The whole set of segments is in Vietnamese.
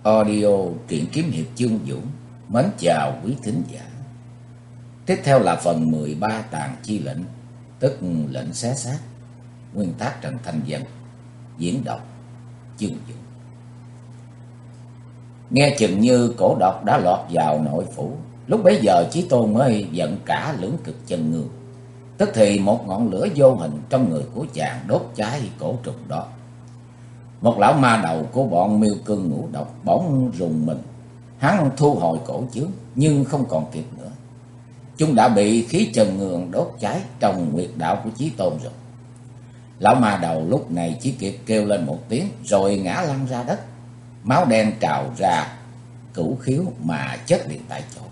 Audio truyện kiếm hiệp Chương Vũ mến chào quý thính giả. Tiếp theo là phần 13 Tàn Chi Lệnh, tức lệnh xé xác. Nguyên tác Trần Thanh Dân, diễn đọc Chương Vũ. Nghe chừng như cổ độc đã lọt vào nội phủ, lúc bấy giờ Chí Tôn mới giận cả lưỡng cực chân ngương. Tức thì một ngọn lửa vô hình trong người của chàng đốt cháy cổ trùng đó. Một lão ma đầu của bọn Miêu Cương Ngũ Độc bỗng rùng mình. Hắn thu hồi cổ chướng nhưng không còn kịp nữa. Chúng đã bị khí chân ngương đốt cháy trong nguyệt đạo của Chí Tôn rồi. Lão ma đầu lúc này chỉ kịp kêu lên một tiếng rồi ngã lăn ra đất. Máu đen trào ra cửu khiếu mà chết liền tại chỗ.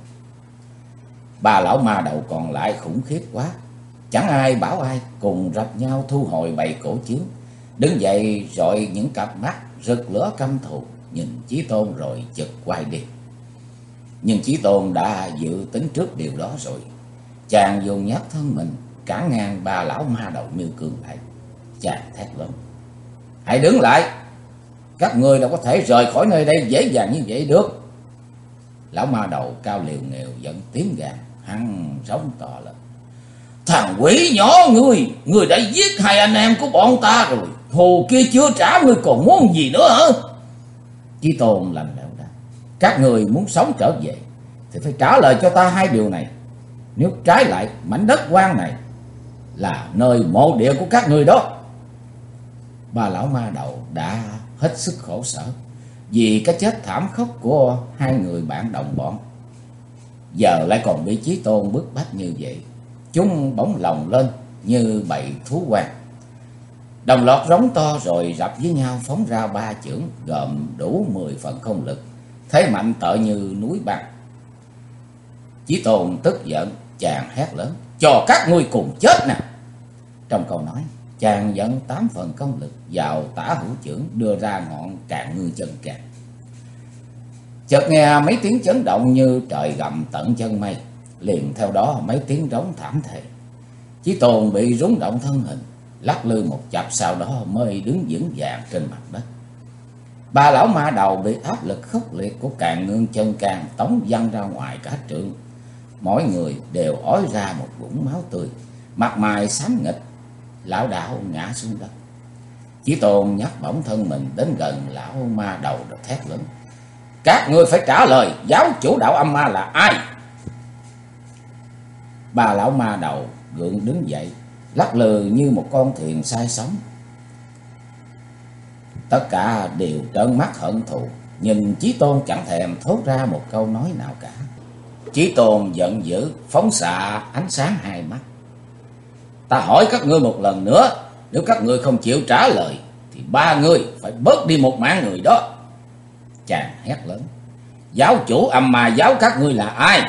Ba lão ma đầu còn lại khủng khiếp quá, chẳng ai bảo ai, cùng rập nhau thu hồi bầy cổ chướng, đứng dậy rọi những cặp mắt rực lửa căm thù nhìn Chí Tôn rồi chực quay đi. Nhưng Chí Tôn đã dự tính trước điều đó rồi. Chàng dùng nhát thân mình cản ngang ba lão ma đầu Miêu Cương lại. Chàng thét lớn: "Hãy đứng lại! Các ngươi đâu có thể rời khỏi nơi đây dễ dàng như vậy được." Lão ma đầu cao liều nghèo giận tiếng gàn, hắn rống to lên: "Thằng quỷ nhỏ ngươi đã giết hai anh em của bọn ta rồi, thù kia chưa trả, ngươi còn muốn gì nữa hả?" Chí Tôn lạnh lẽo đáp: "Các người muốn sống trở về thì phải trả lời cho ta hai điều này. Nếu trái lại, mảnh đất hoang này là nơi mộ địa của các người đó." Ba lão ma đầu đã hết sức khổ sở vì cái chết thảm khốc của hai người bạn đồng bọn, giờ lại còn bị Chí Tôn bức bách như vậy. Chúng bỗng lồng lên như bầy thú hoang, đồng loạt rống to rồi rập với nhau phóng ra ba chưởng gồm đủ 10 phần không lực, thế mạnh tợ như núi băng. Chí Tôn tức giận, chàng hét lớn: "Cho các ngươi cùng chết nè!" Trong câu nói, chàng dẫn 8 phần công lực vào tả hữu chưởng, đưa ra ngọn Càn Ngư Chân Can. Chợt nghe mấy tiếng chấn động như trời gầm tận chân mây, liền theo đó mấy tiếng rống thảm thề. Chí Tôn bị rúng động thân hình, lắc lư một chập, sau đó mới đứng vững vàng trên mặt đất. Ba lão ma đầu bị áp lực khốc liệt của Càn Ngư Chân Can tống văng ra ngoài cả trượng. Mỗi người đều ói ra một vũng máu tươi, mặt mày xám nghịch, lão đảo ngã xuống đất. Chí Tôn nhấc bổng thân mình đến gần lão ma đầu rồi thét lớn: "Các ngươi phải trả lời, giáo chủ đạo âm ma là ai?" Ba lão ma đầu gượng đứng dậy, lắc lư như một con thuyền say sóng. Tất cả đều trợn mắt hận thù, nhìn Chí Tôn chẳng thèm thốt ra một câu nói nào cả. Chí Tôn giận dữ phóng xạ ánh sáng hai mắt: "Ta hỏi các ngươi một lần nữa, nếu các ngươi không chịu trả lời thì ba ngươi phải bớt đi một mạng người đó." Chàng hét lớn: "Giáo chủ âm ma giáo các ngươi là ai?"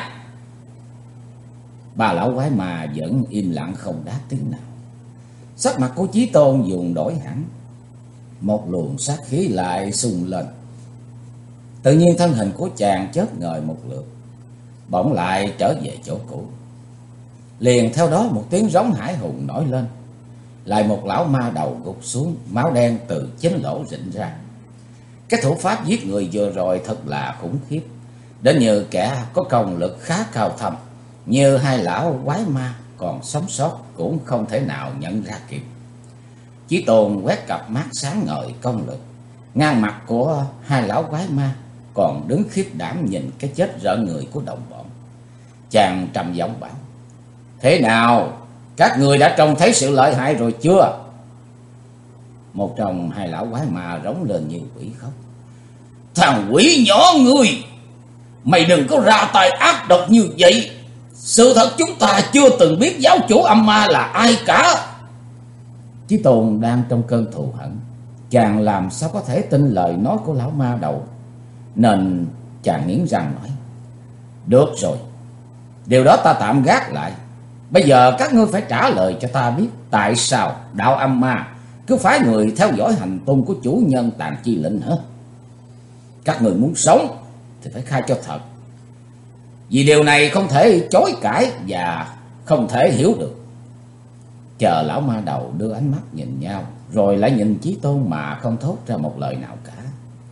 Ba lão quái ma vẫn im lặng không đáp tiếng nào. Sắc mặt của Chí Tôn dùng đổi hẳn, một luồng sát khí lại xung lên. Tự nhiên thân hình của chàng chớp ngời một lượt, bỗng lại trở về chỗ cũ. Liền theo đó một tiếng rống hải hùng nổi lên, lại một lão ma đầu gục xuống, máu đen từ chính lỗ rịn ra. Cái thủ pháp giết người vừa rồi thật là khủng khiếp, đến như kẻ có công lực khá cao thâm như hai lão quái ma còn sống sót cũng không thể nào nhận ra kịp. Chí Tôn quét cặp mắt sáng ngời công lực, ngang mặt của hai lão quái ma còn đứng khiếp đảm nhìn cái chết rợn người của đồng bọn. Chàng trầm giọng bảo: "Thế nào, các người đã trông thấy sự lợi hại rồi chưa?" Một trong hai lão quái ma rống lên như quỷ khóc: "Thằng quỷ nhỏ ngươi, mày đừng có ra tay ác độc như vậy. Sự thật chúng ta chưa từng biết giáo chủ âm ma là ai cả." Chí Tôn đang trong cơn thù hận, chàng làm sao có thể tin lời nói của lão ma đầu, nên chàng nghiến răng nói: "Được rồi, điều đó ta tạm gác lại. Bây giờ các ngươi phải trả lời cho ta biết tại sao đạo âm ma cứ phái người theo dõi hành tung của chủ nhân Tàn Chi Lệnh hả? Các người muốn sống thì phải khai cho thật, vì điều này không thể chối cãi và không thể hiểu được." Chờ lão ma đầu đưa ánh mắt nhìn nhau, rồi lại nhìn Chí Tôn mà không thốt ra một lời nào cả.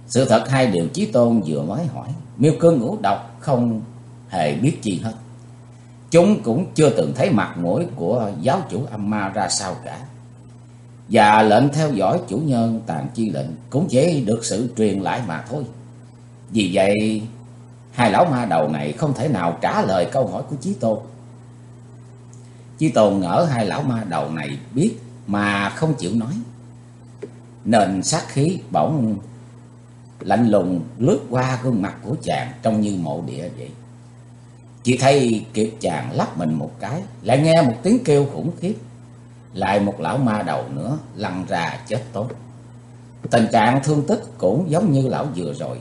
Sự thật hai điều Chí Tôn vừa mới hỏi, Miêu Cương Ngũ Độc không hề biết chi hết. Chúng cũng chưa từng thấy mặt mũi của giáo chủ âm ma ra sao cả. Và lệnh theo dõi chủ nhân Tàn Chi lệnh cũng chỉ được sự truyền lại mà thôi. Vì vậy hai lão ma đầu này không thể nào trả lời câu hỏi của Chí Tôn. Chí Tôn ngỡ hai lão ma đầu này biết mà không chịu nói, nên sát khí bỗng lạnh lùng lướt qua gương mặt của chàng trông như mộ địa vậy. Chỉ thấy Kiệt chàng lắc mình một cái, lại nghe một tiếng kêu khủng khiếp. Lại một lão ma đầu nữa lăn ra chết tốt. Tình trạng thương tích cũng giống như lão vừa rồi.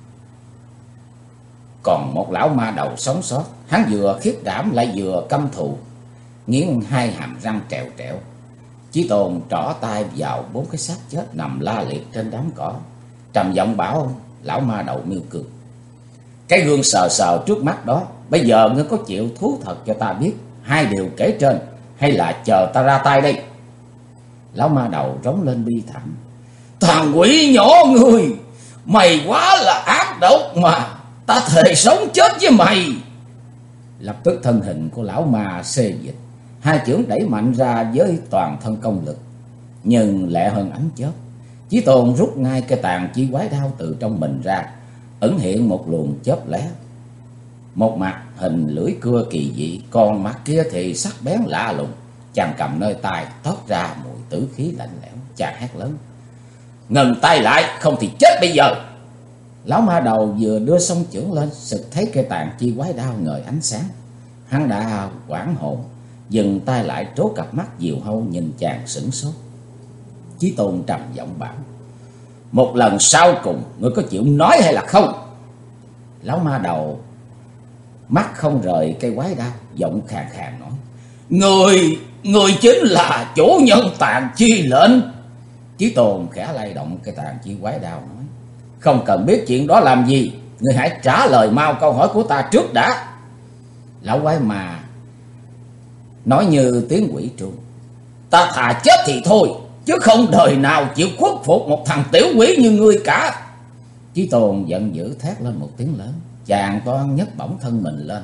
Còn một lão ma đầu sống sót, hắn vừa khiếp đảm lại vừa căm thù, nghiến hai hàm răng trèo trẹo. Chí Tôn trỏ tay vào 4 cái xác chết nằm la liệt trên đám cỏ, trầm giọng bảo lão ma đầu Miêu Cương: cái gương sờ sờ trước mắt đó, bây giờ ngươi có chịu thú thật cho ta biết hai điều kể trên, hay là chờ ta ra tay đây? Lão ma đầu rống lên bi thảm: thằng quỷ nhỏ ngươi, mày quá là ác độc mà, ta thề sống chết với mày. Lập tức thân hình của lão ma xê dịch, hai chưởng đẩy mạnh ra với toàn thân công lực, nhưng lẹ hơn ánh chớp. Chí Tôn rút ngay cái tàn chi quái đao từ trong mình ra, ẩn hiện một luồng chớp lóe. Một mặt hình lưỡi cưa kỳ dị, còn mặt kia thì sắc bén lạ lùng. Chàng cầm nơi tay toát ra mùi tử khí lạnh lẽo. Chàng hét lớn: ngừng tay lại, không thì chết bây giờ. Lão ma đầu vừa đưa song chưởng lên, sực thấy cây tàn chi quái đao ngời ánh sáng. Hắn đã hoảng hồn, dừng tay lại, trố cặp mắt diều hâu nhìn chàng sửng sốt. Chí Tôn trầm giọng bảo: một lần sau cùng, ngươi có chịu nói hay là không? Lão ma đầu mắt không rời cây quái đao, giọng khàn khàn nói: Người chính là chủ nhân Tàn Chi lệnh. Chí Tôn khẽ lay động cây tàn chi quái đao nói: không cần biết chuyện đó làm gì, ngươi hãy trả lời mau câu hỏi của ta trước đã. Lão quái mà nói như tiếng quỷ tru: ta thà chết thì thôi, chứ không đời nào chịu khuất phục một thằng tiểu quỷ như ngươi cả. Chí Tôn giận dữ thét lên một tiếng lớn, chàng toan nhấc bổng thân mình lên.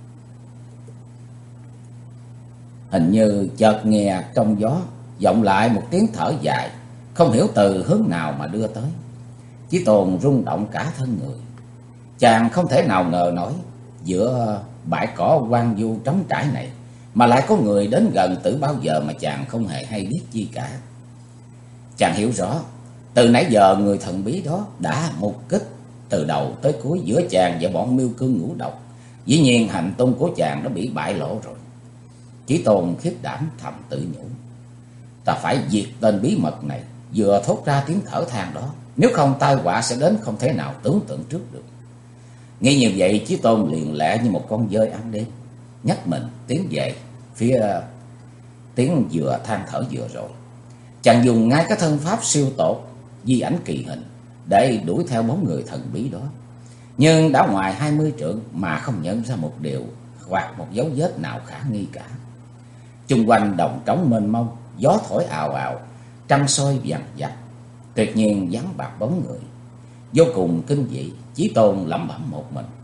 Hình như chợt nghe trong gió vọng lại một tiếng thở dài, không hiểu từ hướng nào mà đưa tới. Chí Tôn rung động cả thân người. Chàng không thể nào ngờ nổi, giữa bãi cỏ hoang vu trống trải này mà lại có người đến gần từ bao giờ mà chàng không hề hay biết chi cả. Chàng hiểu rõ, từ nãy giờ người thần bí đó đã mục kích từ đầu tới cuối giữa chàng và bọn Miêu Cương Ngũ Độc. Dĩ nhiên hành tung của chàng đã bị bại lộ rồi. Chí Tôn khiếp đảm thầm tự nhủ: ta phải diệt tên bí mật này. Vừa thốt ra tiếng thở than đó, nếu không tai họa sẽ đến không thể nào tưởng tượng trước được. Nghĩ như vậy, Chí Tôn liền lẹ như một con dơi ăn đêm, nhấc mình tiến về phía tiếng vừa than thở vừa rồi. Chàng dùng ngay cái thân pháp siêu tột di ảnh kỳ hình để đuổi theo bóng người thần bí đó, nhưng đã ngoài 20 trượng mà không nhận ra một điều hoặc một dấu vết nào khả nghi cả. Chung quanh đồng trống mênh mông, gió thổi ào ào, trăng soi vằn vặt, tuyệt nhiên vắng bạc bóng người, vô cùng kinh dị. Chí Tôn lẩm bẩm một mình: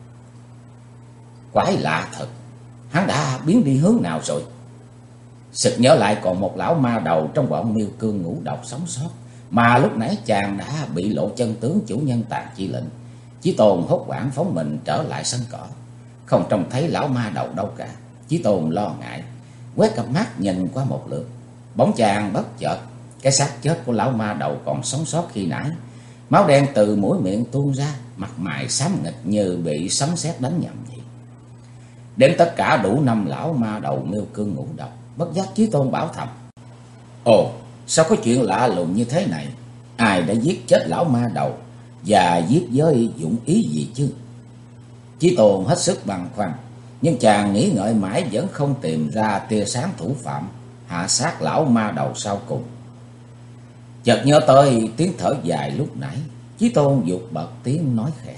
quái lạ thật, hắn đã biến đi hướng nào rồi? Sực nhớ lại còn một lão ma đầu trong bọn Miêu Cương Ngũ Độc sống sót, mà lúc nãy chàng đã bị lộ chân tướng chủ nhân Tàn Chi lệnh. Chí Tôn hốt hoảng phóng mình trở lại sân cỏ, không trông thấy lão ma đầu đâu cả. Chí Tôn lo ngại quét cặp mắt nhìn qua một lượt, bóng chàng bất chợt, cái xác chết của lão ma đầu còn sống sót khi nãy, máu đen từ mũi miệng tuôn ra, mặt mày xám nghịch như bị sấm sét đánh nhầm vậy. Đến tất cả đủ 5 lão ma đầu Miêu Cương Ngũ Độc. Bất giác Chí Tôn bảo thầm: ồ, sao có chuyện lạ lùng như thế này? Ai đã giết chết lão ma đầu, và giết với dụng ý gì chứ? Chí Tôn hết sức băn khoăn, nhưng chàng nghĩ ngợi mãi vẫn không tìm ra tia sáng thủ phạm hạ sát lão ma đầu sau cùng. Chợt nhớ tới tiếng thở dài lúc nãy, Chí Tôn vụt bật tiếng nói khẽ: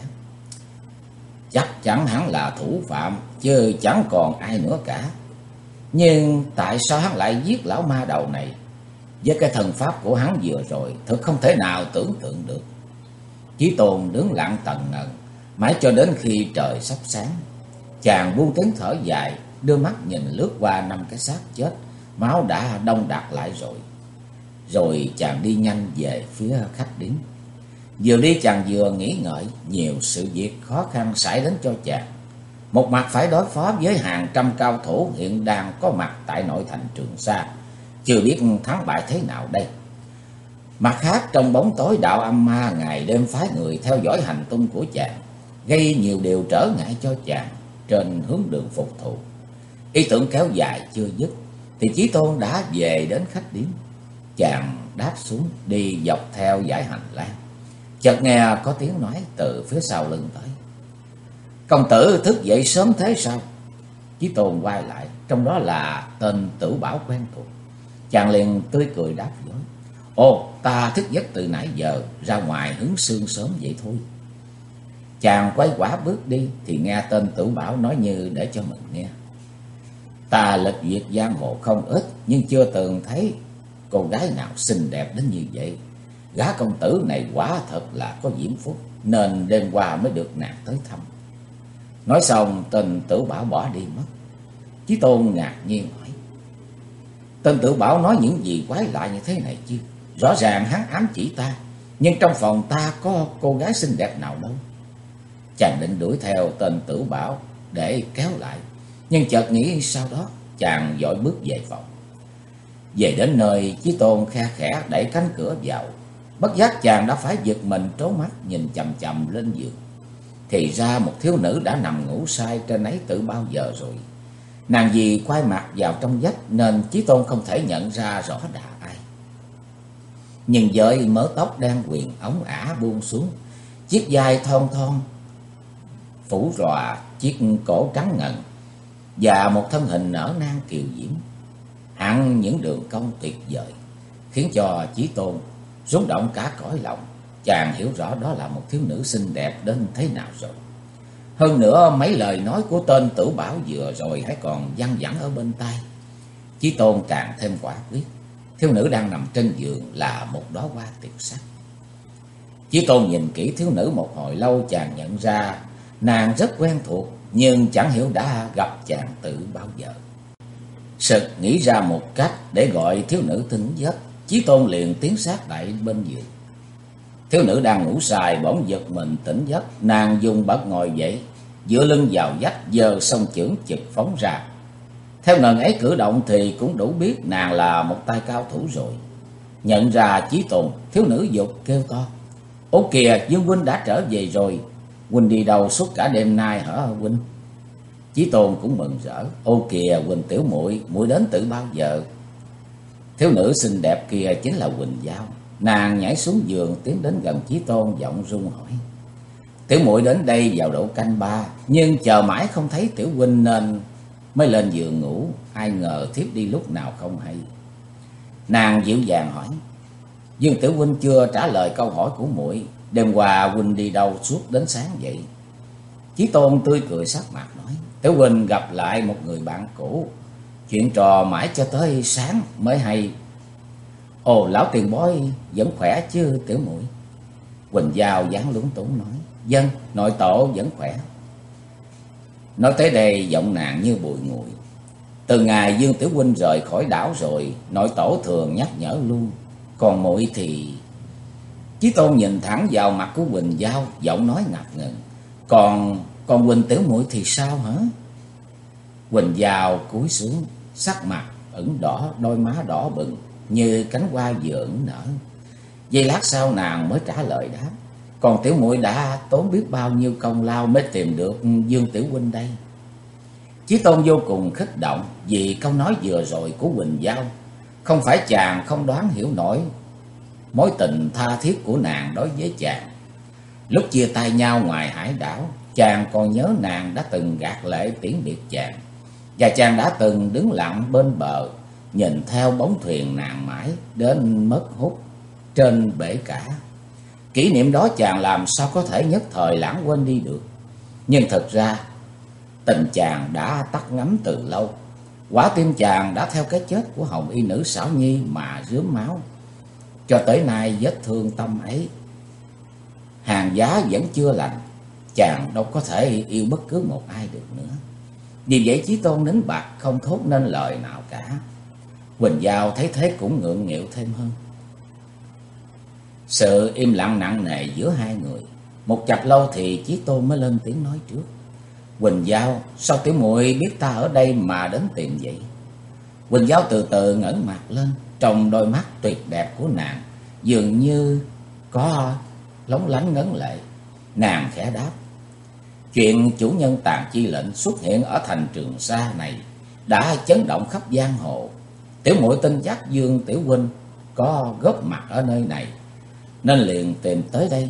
chắc chắn hắn là thủ phạm, chứ chẳng còn ai nữa cả. Nhưng tại sao hắn lại giết lão ma đầu này? Với cái thần pháp của hắn vừa rồi, thật không thể nào tưởng tượng được. Chí Tôn đứng lặng tần ngần, mãi cho đến khi trời sắp sáng. Chàng buông tiếng thở dài, đưa mắt nhìn lướt qua 5 cái xác chết, máu đã đông đặc lại rồi. Rồi chàng đi nhanh về phía khách điếm. Vừa đi chàng vừa nghĩ ngợi, nhiều sự việc khó khăn xảy đến cho chàng. Một mặt phải đối phó với hàng trăm cao thủ hiện đang có mặt tại nội thành Trường Sa, chưa biết thắng bại thế nào đây. Mặt khác, trong bóng tối đạo âm ma ngày đêm phái người theo dõi hành tung của chàng, gây nhiều điều trở ngại cho chàng trên hướng đường phục thù. Ý tưởng kéo dài chưa dứt thì Chí Tôn đã về đến khách điếm. Chàng đáp xuống đi dọc theo dãy hành lang. Chợt nghe có tiếng nói từ phía sau lưng tới: "Công tử thức dậy sớm thế sao?" Chí Tôn quay lại, trong đó là tên Tử Bảo quen thuộc. Chàng liền tươi cười đáp vội: "Ồ, ta thức giấc từ nãy giờ, ra ngoài hứng sương sớm vậy thôi." Chàng quay quả bước đi thì nghe tên Tử Bảo nói như để cho mình nghe: "Ta lịch duyệt giang hồ không ít, nhưng chưa từng thấy cô gái nào xinh đẹp đến như vậy. Gã công tử này quả thật là có diễm phúc, nên đêm qua mới được nàng tới thăm." Nói xong tên Tử Bảo bỏ đi mất. Chí Tôn ngạc nhiên hỏi: "Tên Tử Bảo nói những gì quái lạ như thế này chứ? Rõ ràng hắn ám chỉ ta, nhưng trong phòng ta có cô gái xinh đẹp nào đâu." Chàng định đuổi theo tên Tử Bảo để kéo lại, nhưng chợt nghĩ sau đó, chàng vội bước về phòng. Về đến nơi, Chí Tôn khe khẽ đẩy cánh cửa vào. Bất giác chàng đã phải giật mình trố mắt nhìn chằm chằm lên giường. Thì ra một thiếu nữ đã nằm ngủ say trên ấy từ bao giờ rồi. Nàng vì quay mặt vào trong vách nên Chí Tôn không thể nhận ra rõ là ai. Nhưng với mớ tóc đen quyền ống ả buông xuống, chiếc vai thon thon phủ ròa chiếc cổ trắng ngần, và một thân hình nở nang kiều diễm, hẳn những đường cong tuyệt vời, khiến cho Chí Tôn rung động cả cõi lòng. Chàng hiểu rõ đó là một thiếu nữ xinh đẹp đến thế nào rồi. Hơn nữa mấy lời nói của tên Tử Bảo vừa rồi hãy còn văng vẳng ở bên tai. Chí Tôn càng thêm quả quyết thiếu nữ đang nằm trên giường là một đóa hoa tuyệt sắc. Chí Tôn nhìn kỹ thiếu nữ một hồi lâu, chàng nhận ra nàng rất quen thuộc, nhưng chẳng hiểu đã gặp chàng từ bao giờ. Sực nghĩ ra một cách để gọi thiếu nữ tỉnh giấc, Chí Tôn liền tiến sát lại bên giường. Thiếu nữ đang ngủ say bỗng giật mình tỉnh giấc, nàng dùng bật ngồi dậy, dựa lưng vào vách, giơ song chưởng chực phóng ra. Theo ngần ấy cử động thì cũng đủ biết nàng là một tay cao thủ rồi. Nhận ra Chí Tôn, thiếu nữ dục kêu to: "Ố kìa, Dương huynh đã trở về rồi. Huynh đi đâu suốt cả đêm nay hả huynh?" Chí Tôn cũng mừng rỡ: "Ô kìa Huỳnh tiểu muội, muội đến từ bao giờ?" Thiếu nữ xinh đẹp kia chính là Huỳnh Giao. Nàng nhảy xuống giường tiến đến gần Chí Tôn, giọng run hỏi: "Tiểu muội đến đây vào độ canh 3, nhưng chờ mãi không thấy tiểu huynh nên mới lên giường ngủ, ai ngờ thiếp đi lúc nào không hay." Nàng dịu dàng hỏi: "Dương tiểu huynh chưa trả lời câu hỏi của muội, đêm qua huynh đi đâu suốt đến sáng vậy?" Chí Tôn tươi cười sắc mặt nói: "Tiểu huynh gặp lại một người bạn cũ, chuyện trò mãi cho tới sáng mới hay." "Ồ, lão tiền bối vẫn khỏe chứ tiểu muội?" Huỳnh Giao dáng lúng túng nói: "Vâng, nội tổ vẫn khỏe." Nói tới đây giọng nàng như bùi ngùi: "Từ ngày Dương tiểu huynh rời khỏi đảo rồi, nội tổ thường nhắc nhở luôn. Còn muội thì..." Chí Tôn nhìn thẳng vào mặt của Huỳnh Giao, giọng nói ngập ngừng: Còn Huỳnh tiểu muội thì sao hả?" Huỳnh Giao cúi xuống, sắc mặt ửng đỏ, đôi má đỏ bừng như cánh hoa vừa ửng nở. Giây lát sau nàng mới trả lời đáp: "Còn tiểu muội đã tốn biết bao nhiêu công lao mới tìm được Dương tiểu huynh đây." Chí Tôn vô cùng kích động vì câu nói vừa rồi của Huỳnh Giao. Không phải chàng không đoán hiểu nổi mối tình tha thiết của nàng đối với chàng. Lúc chia tay nhau ngoài hải đảo, chàng còn nhớ nàng đã từng gạt lệ tiễn biệt chàng, và chàng đã từng đứng lặng bên bờ nhìn theo bóng thuyền nàng mãi đến mất hút trên bể cả. Kỷ niệm đó chàng làm sao có thể nhất thời lãng quên đi được. Nhưng thật ra tình chàng đã tắt ngấm từ lâu. Quả tim chàng đã theo cái chết của hồng y nữ xảo nhi mà rướm máu. Cho tới nay vết thương tâm ấy hàng giá vẫn chưa lành, chàng đâu có thể yêu bất cứ một ai được nữa. Vì vậy Chí Tôn nín bặt không thốt nên lời nào cả. Quỳnh Giao thấy thế cũng ngượng nghịu thêm hơn. Sự im lặng nặng nề giữa hai người. Một chập lâu thì Chí Tôn mới lên tiếng nói trước. Quỳnh Giao, sao tiểu muội biết ta ở đây mà đến tìm vậy? Quỳnh Giao từ từ ngẩng mặt lên, trong đôi mắt tuyệt đẹp của nàng dường như có lóng lánh ngấn lệ. Nàng khẽ đáp: chuyện chủ nhân Tàn Chi lệnh xuất hiện ở thành Trường Sa này đã chấn động khắp giang hồ. Tiểu muội tin chắc Dương tiểu huynh có góp mặt ở nơi này, nên liền tìm tới đây.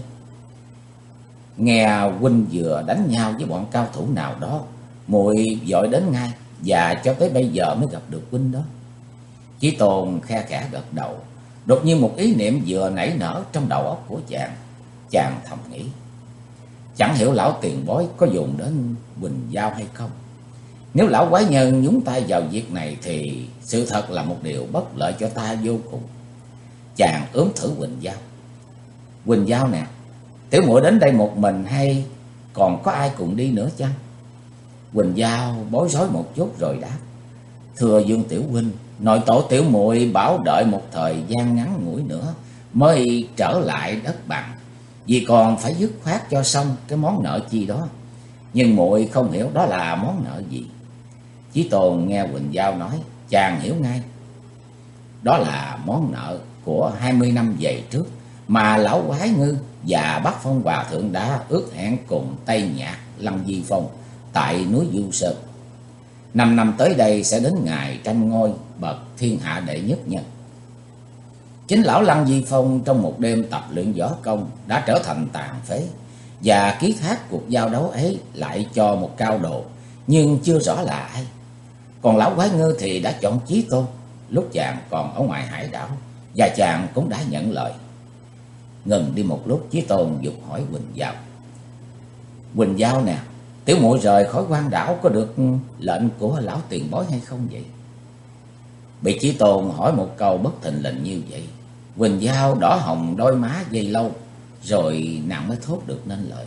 Nghe huynh vừa đánh nhau với bọn cao thủ nào đó, muội vội đến ngay, và cho tới bây giờ mới gặp được huynh đó. Chí Tôn khe khẽ gật đầu. Đột nhiên một ý niệm vừa nảy nở trong đầu óc của chàng. Chàng thầm nghĩ: chẳng hiểu lão tiền bối có dùng đến Quỳnh Giao hay không? Nếu lão quái nhân nhúng tay vào việc này thì sự thật là một điều bất lợi cho ta vô cùng. Chàng ướm thử Quỳnh Giao. Quỳnh Giao nè, tiểu muội đến đây một mình hay còn có ai cùng đi nữa chăng? Quỳnh Giao bối rối một chút rồi đáp: thưa Dương tiểu huynh, nội tổ tiểu muội bảo đợi một thời gian ngắn ngủi nữa mới trở lại đất bằng, vì còn phải dứt khoát cho xong cái món nợ chi đó. Nhưng muội không hiểu đó là món nợ gì. Chí Tôn nghe Quỳnh Giao nói, chàng hiểu ngay. Đó là món nợ của 20 năm về trước mà lão quái ngư và Bắc Phong Hòa Thượng đã ước hẹn cùng Tây Nhạc Lăng Di Phong tại núi Du Sơn. 5 năm tới đây sẽ đến ngày tranh ngôi bậc thiên hạ đệ nhất nhân. Chính lão Lăng Di Phong trong một đêm tập luyện võ công đã trở thành tàn phế, và ký thác cuộc giao đấu ấy lại cho một cao đồ, nhưng chưa rõ là ai. Còn lão quái ngư thì đã chọn Chí Tôn lúc chàng còn ở ngoài hải đảo, và chàng cũng đã nhận lời. Ngừng đi một lúc, Chí Tôn dục hỏi Quỳnh Giao: Quỳnh Giao nè, tiểu muội rời khỏi quan đảo có được lệnh của lão tiền bối hay không vậy? Bị Chí Tôn hỏi một câu bất thình lình như vậy, Quỳnh Giao đỏ hồng đôi má giây lâu, rồi nàng mới thốt được nên lời: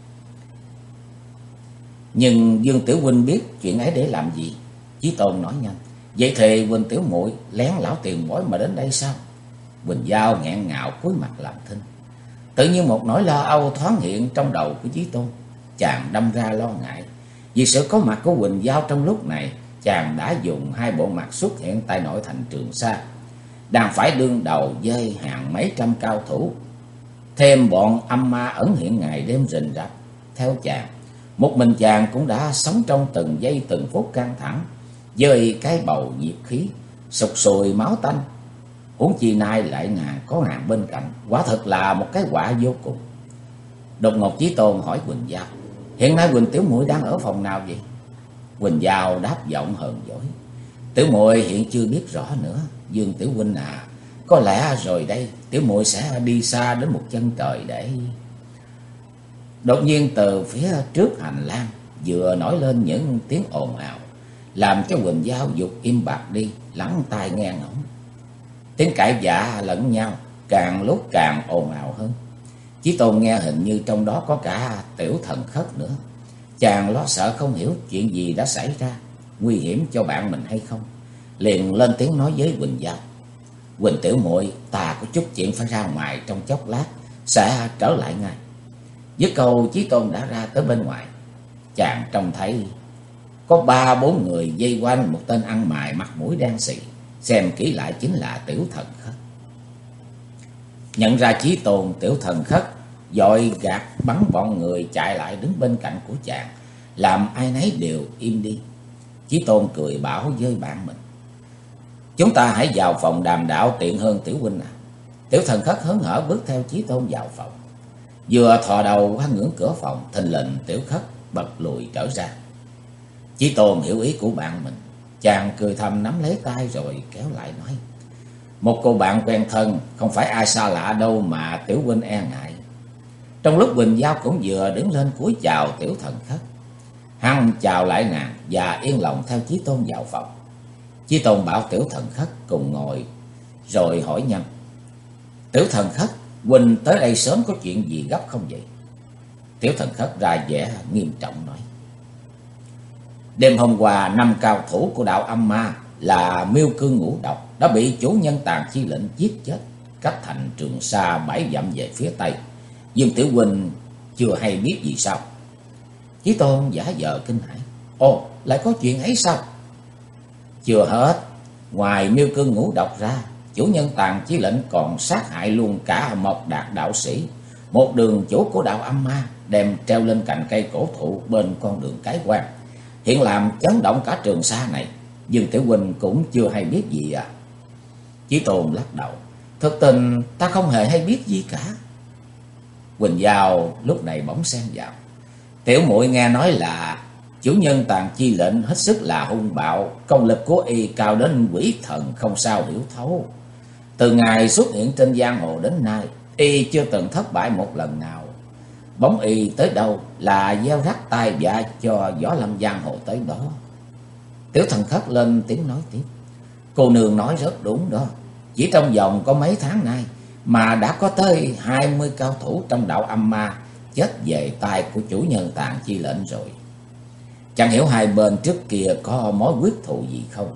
nhưng Dương tiểu huynh biết chuyện ấy để làm gì? Chí Tôn nói nhanh: vậy thì Quỳnh tiểu muội lén lão tiền bối mà đến đây sao? Quỳnh Giao nghẹn ngào cúi mặt làm thinh. Tự nhiên một nỗi lo âu thoáng hiện trong đầu của Chí Tôn. Chàng đâm ra lo ngại vì sự có mặt của Quỳnh Giao trong lúc này. Chàng đã dùng hai bộ mặt xuất hiện tại nội thành Trường Sa, đang phải đương đầu với hàng mấy trăm cao thủ, thêm bọn âm ma ẩn hiện ngày đêm rình rập theo chàng. Một mình chàng cũng đã sống trong từng giây từng phút căng thẳng, với cái bầu nhiệt khí sục sùi máu tanh. Huống chi nay lại có nàng bên cạnh, quả thật là một cái họa vô cùng. Đột ngột Chí Tôn hỏi Quỳnh Giao: hiện nay Quỳnh tiểu muội đang ở phòng nào vậy? Quỳnh Giao đáp giọng hờn dỗi: tiểu muội hiện chưa biết rõ nữa, Dương tiểu huynh à. Có lẽ rồi đây tiểu muội sẽ đi xa đến một chân trời để... Đột nhiên từ phía trước hành lang vừa nổi lên những tiếng ồn ào, làm cho Quỳnh Giao dục im bặt đi, lắng tai nghe ngóng. Tiếng cãi vã lẫn nhau càng lúc càng ồn ào hơn. Chí Tôn nghe hình như trong đó có cả Tiểu Thần Khất nữa. Chàng lo sợ không hiểu chuyện gì đã xảy ra, nguy hiểm cho bạn mình hay không, liền lên tiếng nói với Quỳnh Giao: Quỳnh tiểu muội, ta có chút chuyện phải ra ngoài trong chốc lát, sẽ trở lại ngay. Với câu, Chí Tôn đã ra tới bên ngoài. Chàng trông thấy có 3-4 người vây quanh một tên ăn mày mặt mũi đen xì, xem kỹ lại chính là Tiểu Thần Khất. Nhận ra Chí Tôn, Tiểu Thần Khất vội gạt bắn bọn người chạy lại đứng bên cạnh của chàng, làm ai nấy đều im đi. Chí Tôn cười bảo với bạn mình: chúng ta hãy vào phòng đàm đạo tiện hơn tiểu huynh à. Tiểu Thần Khất hớn hở bước theo Chí Tôn vào phòng. Vừa thò đầu qua ngưỡng cửa phòng, thình lình Tiểu Khất bật lùi trở ra. Chí Tôn hiểu ý của bạn mình, chàng cười thầm nắm lấy tay rồi kéo lại nói: một cô bạn quen thân, không phải ai xa lạ đâu mà tiểu huynh e ngại. Trong lúc Quỳnh Giao cũng vừa đứng lên cúi chào Tiểu Thần Khất, hắn chào lại nàng và yên lòng theo Chí Tôn vào phòng. Chí Tôn bảo Tiểu Thần Khất cùng ngồi, rồi hỏi nhanh: Tiểu Thần Khất, Huynh tới đây sớm có chuyện gì gấp không vậy? Tiểu Thần Khất ra vẻ nghiêm trọng nói. Đêm hôm qua, 5 cao thủ của đạo Âm Ma là Miêu Cương Ngũ Độc đã bị chủ nhân Tàn Chi Lệnh giết chết, cách thành Trường Sa 7 dặm về phía tây. Dương tiểu huynh chưa hay biết gì sao? Chí Tôn giả vờ kinh hãi. Ồ, lại có chuyện ấy sao? Chưa hết, ngoài Miêu Cương Ngũ Độc ra, chủ nhân Tàn Chi Lệnh còn sát hại luôn cả Mộc Đạt đạo sĩ, một đường chủ của đạo Âm Ma, đem treo lên cành cây cổ thụ bên con đường Cái Quan, hiện làm chấn động cả Trường Sa này. Dương tiểu huynh cũng chưa hay biết gì à? Chí Tôn lắc đầu. Thực tình ta không hề hay biết gì cả. Quỳnh Giao lúc này bỗng xen vào. Tiểu muội nghe nói là chủ nhân Tàn Chi Lệnh hết sức là hung bạo, công lực của y cao đến quỷ thần không sao hiểu thấu. Từ ngày xuất hiện trên giang hồ đến nay, y chưa từng thất bại một lần nào. Bóng y tới đâu là gieo rắc tai vạ cho võ lâm giang hồ tới đó. Tiểu Thần Khất lên tiếng nói tiếp. Cô nương nói rất đúng đó. Chỉ trong vòng có mấy tháng nay mà đã có tới 20 cao thủ trong đạo Âm Ma chết về tay của chủ nhân Tàn Chi Lệnh rồi. Chẳng hiểu hai bên trước kia có mối quyết thù gì không?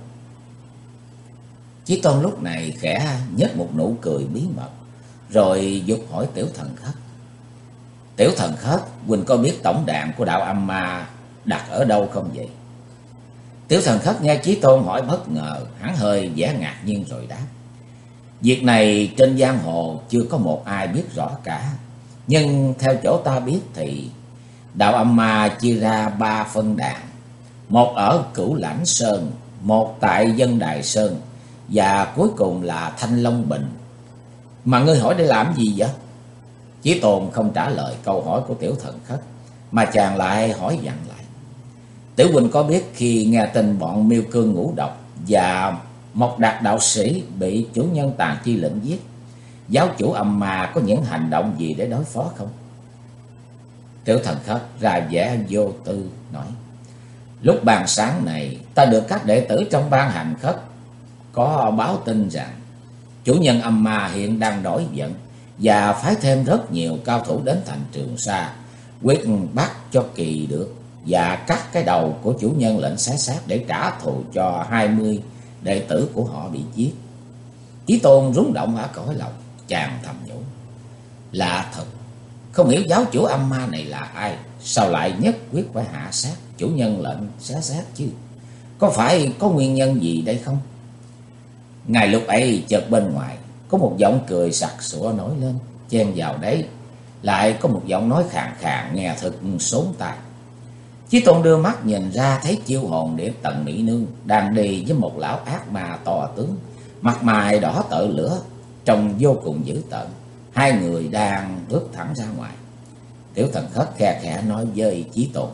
Chí Tôn lúc này khẽ nhếch một nụ cười bí mật, rồi giục hỏi Tiểu Thần Khất. Tiểu Thần Khất, huynh có biết tổng đàn của đạo Âm Ma đặt ở đâu không vậy? Tiểu Thần Khất nghe Chí Tôn hỏi bất ngờ, hắn hơi vẻ ngạc nhiên rồi đáp. Việc này trên giang hồ chưa có một ai biết rõ cả. Nhưng theo chỗ ta biết thì đạo Âm Ma chia ra 3 phân đàn. Một ở Cửu Lãnh Sơn, một tại Dân Đài Sơn, và cuối cùng là Thanh Long Bình. Mà ngươi hỏi để làm gì vậy? Chí Tôn không trả lời câu hỏi của Tiểu Thần Khất, mà chàng lại hỏi dặn lại. Tiểu huynh có biết khi nghe tin bọn Miêu Cương Ngũ Độc và Mộc Đạt đạo sĩ bị chủ nhân Tàn Chi Lệnh giết, giáo chủ Âm Ma có những hành động gì để đối phó không? Tiểu Thần Khất ra vẻ vô tư nói. Lúc ban sáng này, ta được các đệ tử trong ban hành khất có báo tin rằng chủ nhân Âm Ma hiện đang nổi giận và phái thêm rất nhiều cao thủ đến thành Trường Sa, quyết bắt cho kỳ được và cắt cái đầu của chủ nhân Lệnh Xé Xác để trả thù cho 20 đệ tử của họ bị giết. Chí Tôn rúng động ở cõi lòng, chàng thầm nhủ. Lạ thật, không hiểu giáo chủ Âm Ma này là ai, sao lại nhất quyết phải hạ sát chủ nhân Lệnh Xé Xác chứ? Có phải có nguyên nhân gì đây không? Ngay lúc ấy chợt bên ngoài có một giọng cười sặc sụa nổi lên, chen vào đấy lại có một giọng nói khàn khàn nghe thật sốn tai. Chí Tôn đưa mắt nhìn ra thấy Chiêu Hồn Điệp Tần Mỹ Nương đang đi với một lão ác ma to tướng, mặt mày đỏ tợ lửa, trông vô cùng dữ tợn. Hai người đang bước thẳng ra ngoài. Tiểu Thần Khất khe khẽ nói với Chí Tôn.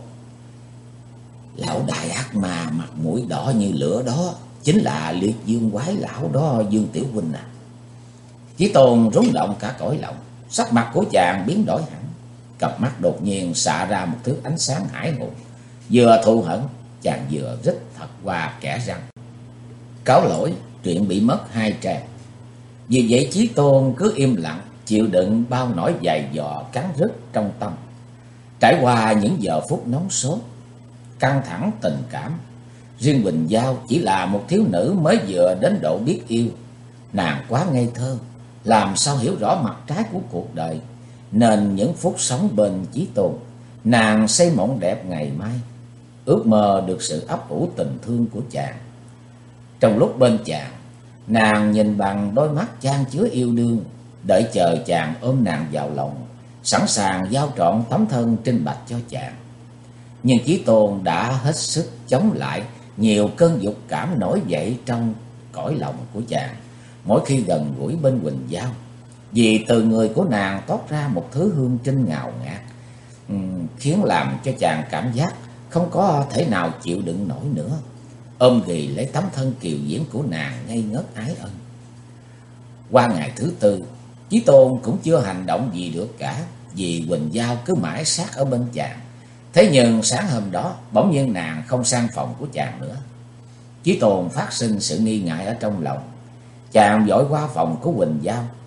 Lão đại ác ma mặt mũi đỏ như lửa đó chính là Liệt Dương Quái lão đó, Dương tiểu huynh à. Chí Tôn rúng động cả cõi lòng, sắc mặt của chàng biến đổi hẳn, cặp mắt đột nhiên xạ ra một thứ ánh sáng hải hùng, vừa thù hận chàng vừa rít thật qua kẻ răng. Cáo lỗi, chuyện bị mất 2 trang. Vì vậy Chí Tôn cứ im lặng chịu đựng bao nỗi dày dò cắn rứt trong tâm. Trải qua những giờ phút nóng sốt, căng thẳng tình cảm, riêng Quỳnh Giao chỉ là một thiếu nữ mới vừa đến độ biết yêu. Nàng quá ngây thơ, làm sao hiểu rõ mặt trái của cuộc đời, nên những phút sống bên Chí Tôn, nàng xây mộng đẹp ngày mai, ước mơ được sự ấp ủ tình thương của chàng. Trong lúc bên chàng, nàng nhìn bằng đôi mắt chan chứa yêu đương, đợi chờ chàng ôm nàng vào lòng, sẵn sàng giao trọn tấm thân trinh bạch cho chàng. Nhưng Chí Tôn đã hết sức chống lại nhiều cơn dục cảm nổi dậy trong cõi lòng của chàng mỗi khi gần gũi bên Quỳnh Giao, vì từ người của nàng toát ra một thứ hương trinh ngào ngạt, khiến làm cho chàng cảm giác không có thể nào chịu đựng nổi nữa, ôm ghì lấy tấm thân kiều diễm của nàng ngây ngất ái ân. Qua ngày thứ tư, Chí Tôn cũng chưa hành động gì được cả, vì Quỳnh Giao cứ mãi sát ở bên chàng. Thế nhưng sáng hôm đó, bỗng nhiên nàng không sang phòng của chàng nữa. Chí Tôn phát sinh sự nghi ngại ở trong lòng. Chàng vội qua phòng của Quỳnh Giao,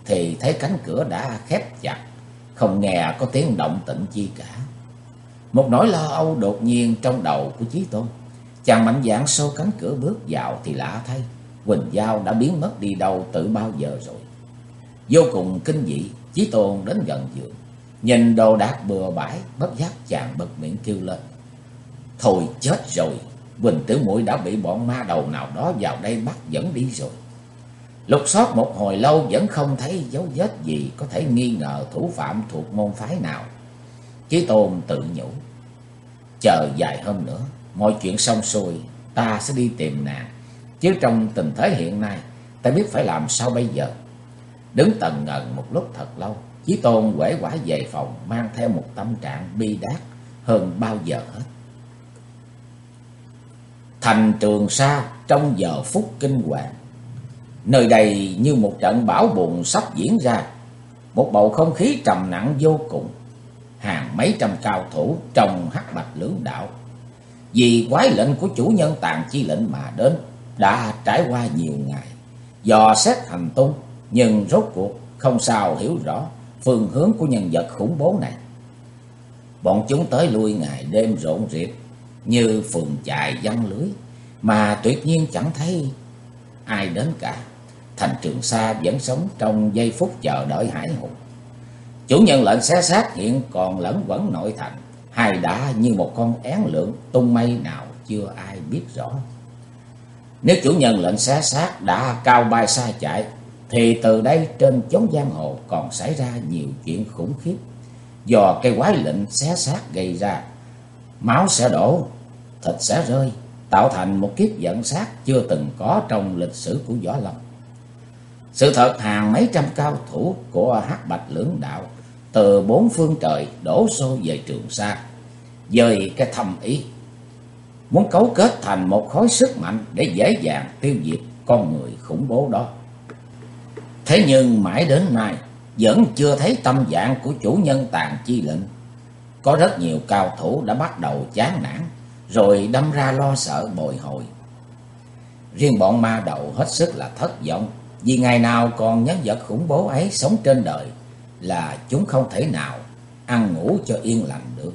thì thấy cánh cửa đã khép chặt, không nghe có tiếng động tĩnh chi cả. Một nỗi lo âu đột nhiên trong đầu của Chí Tôn. Chàng mạnh dạn xô cánh cửa bước vào thì lạ thay, Quỳnh Giao đã biến mất đi đâu từ bao giờ rồi. Vô cùng kinh dị, Chí Tôn đến gần giường, nhìn đồ đạc bừa bãi, bất giác chàng bật miệng kêu lên: thôi chết rồi, Quỳnh Tiểu muội đã bị bọn ma đầu nào đó vào đây bắt dẫn đi rồi. Lục soát một hồi lâu vẫn không thấy dấu vết gì có thể nghi ngờ thủ phạm thuộc môn phái nào. Chí Tôn tự nhủ: chờ vài hôm nữa, mọi chuyện xong xuôi, ta sẽ đi tìm nàng. Chứ trong tình thế hiện nay, ta biết phải làm sao bây giờ. Đứng tần ngần một lúc thật lâu, Chí Tôn uể oải về phòng, mang theo một tâm trạng bi đát hơn bao giờ hết. Thành Trường Sa trong giờ phút kinh hoàng. Nơi đây như một trận bão bùng sắp diễn ra. Một bầu không khí trầm nặng vô cùng. Hàng mấy trăm cao thủ trong Hắc Bạch Lưỡng Đạo, vì quái lệnh của chủ nhân Tàn Chi lệnh mà đến, đã trải qua nhiều ngày dò xét hành tung, nhưng rốt cuộc không sao hiểu rõ phương hướng của nhân vật khủng bố này. Bọn chúng tới lui ngày đêm rộn rịp như phường chài giăng lưới, mà tuyệt nhiên chẳng thấy ai đến cả. Thành Trường Sa vẫn sống trong giây phút chờ đợi hải hùng. Chủ nhân lệnh xé xác hiện còn lẫn quẩn nội thành, hay đã như một con én lượn tung mây nào chưa ai biết rõ. Nếu chủ nhân lệnh xé xác đã cao bay xa chạy, thì từ đây trên chốn giang hồ còn xảy ra nhiều chuyện khủng khiếp do cây quái lệnh xé xác gây ra. Máu sẽ đổ, thịt sẽ rơi, tạo thành một kiếp giận sát chưa từng có trong lịch sử của Võ Lâm. Sự thật hàng mấy trăm cao thủ của Hắc Bạch Lưỡng Đạo từ bốn phương trời đổ xô về Trường Sa, với cái thâm ý muốn cấu kết thành một khối sức mạnh để dễ dàng tiêu diệt con người khủng bố đó. Thế nhưng mãi đến nay vẫn chưa thấy tâm dạng của chủ nhân Tàn Chi lệnh. Có rất nhiều cao thủ đã bắt đầu chán nản, rồi đâm ra lo sợ bồi hồi. Riêng bọn ma đầu hết sức là thất vọng, vì ngày nào còn nhân vật khủng bố ấy sống trên đời là chúng không thể nào ăn ngủ cho yên lành được.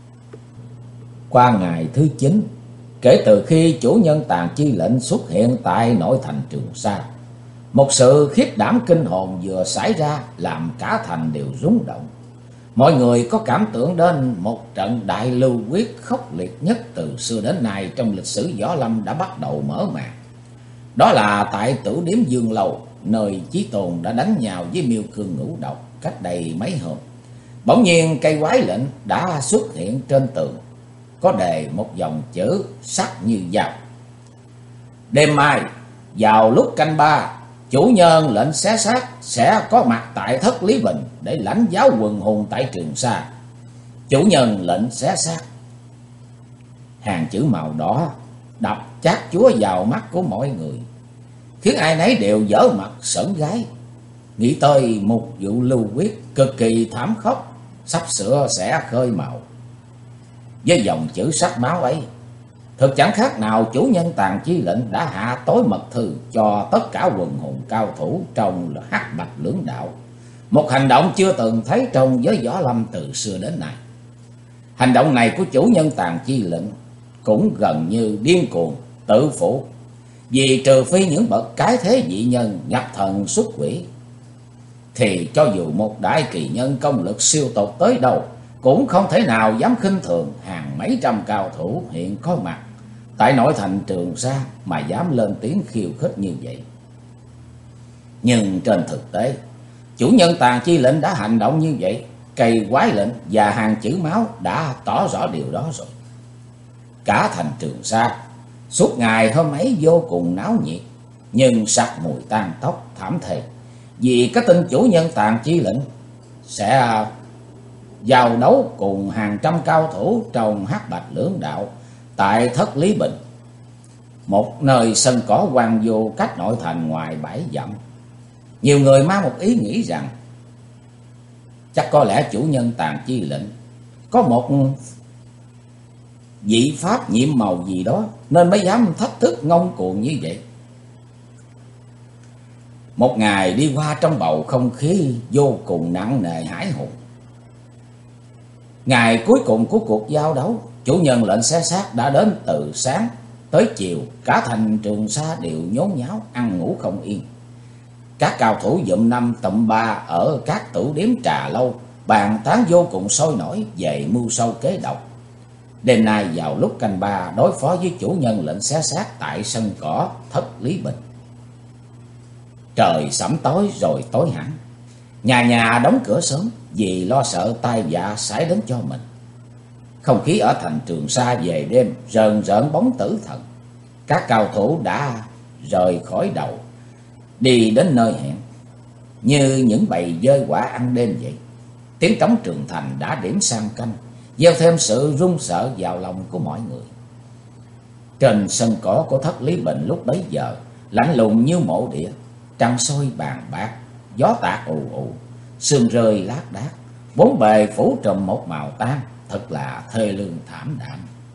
Qua ngày thứ 9, kể từ khi chủ nhân Tàn Chi lệnh xuất hiện tại nội thành Trường Sa, một sự khiếp đảm kinh hồn vừa xảy ra làm cả thành đều rung động. Mọi người có cảm tưởng đến một trận đại lưu quyết khốc liệt nhất từ xưa đến nay trong lịch sử Võ Lâm đã bắt đầu mở màn. Đó là tại Tử Điếm Dương Lầu, nơi Chí Tôn đã đánh nhau với Miêu Cương Ngũ Độc cách đây mấy hôm. Bỗng nhiên cây quái lệnh đã xuất hiện trên tường, có đề một dòng chữ sắc như dao: đêm mai vào lúc canh 3, chủ nhân lệnh xé xác sẽ có mặt tại Thất Lý Bình để lãnh giáo quần hùng tại Trường Sa. Chủ nhân lệnh xé xác. Hàng chữ màu đỏ đập chát chúa vào mắt của mọi người, khiến ai nấy đều dở mặt sởn gáy, nghĩ tới một vụ lưu quyết cực kỳ thảm khốc sắp sửa sẽ khơi mào. Với dòng chữ sắc máu ấy, thực chẳng khác nào chủ nhân Tàn Chi lệnh đã hạ tối mật thư cho tất cả quần hùng cao thủ trong Hắc Bạch Lưỡng Đạo, một hành động chưa từng thấy trong giới Võ Lâm từ xưa đến nay. Hành động này của chủ nhân Tàn Chi lệnh cũng gần như điên cuồng tự phụ, vì trừ phi những bậc cái thế dị nhân nhập thần xuất quỷ, thì cho dù một đại kỳ nhân công lực siêu tột tới đâu cũng không thể nào dám khinh thường hàng mấy trăm cao thủ hiện có mặt tại nội thành Trường Sa mà dám lên tiếng khiêu khích như vậy. Nhưng trên thực tế, chủ nhân Tàn Chi lệnh đã hành động như vậy, cây quái lệnh và hàng chữ máu đã tỏ rõ điều đó rồi. Cả thành Trường Sa suốt ngày hôm ấy vô cùng náo nhiệt, nhưng sặc mùi tan tóc thảm thề, vì cái tin chủ nhân Tàn Chi lệnh sẽ giao đấu cùng hàng trăm cao thủ trong Hắc Bạch Lưỡng Đạo tại Thất Lý Bình, một nơi sân cỏ hoang vu cách nội thành ngoài 7 dặm. Nhiều người mang một ý nghĩ rằng chắc có lẽ chủ nhân Tàn Chi lệnh có một vị pháp nhiệm màu gì đó nên mới dám thách thức ngông cuồng như vậy. Một ngày đi qua trong bầu không khí vô cùng nặng nề hãi hùng. Ngày cuối cùng của cuộc giao đấu, chủ nhân lệnh xé xác đã đến từ sáng tới chiều. Cả thành Trường Sa đều nhốn nháo, ăn ngủ không yên. Các cao thủ dụm năm tụm ba ở các tửu điếm trà lâu bàn tán vô cùng sôi nổi về mưu sâu kế độc. Đêm nay vào lúc canh ba đối phó với chủ nhân lệnh xé xác tại sân cỏ Thất Lý Bình. Trời sẫm tối rồi tối hẳn. Nhà nhà đóng cửa sớm vì lo sợ tai vạ xảy đến cho mình. Không khí ở thành Trường Sa về đêm rờn rợn bóng tử thần. Các cao thủ đã rời khỏi đầu, đi đến nơi hẹn, như những bầy dơi quả ăn đêm vậy. Tiếng trống Trường Thành đã điểm sang canh, gieo thêm sự run sợ vào lòng của mọi người. Trên sân cỏ của Thất Lý Bình lúc bấy giờ lạnh lùng như mộ địa. Trăng soi bàn bạc, gió tạt ù ù, sương rơi lác đác, bốn bề phủ trùm một màu tan, thật là thê lương thảm đạm.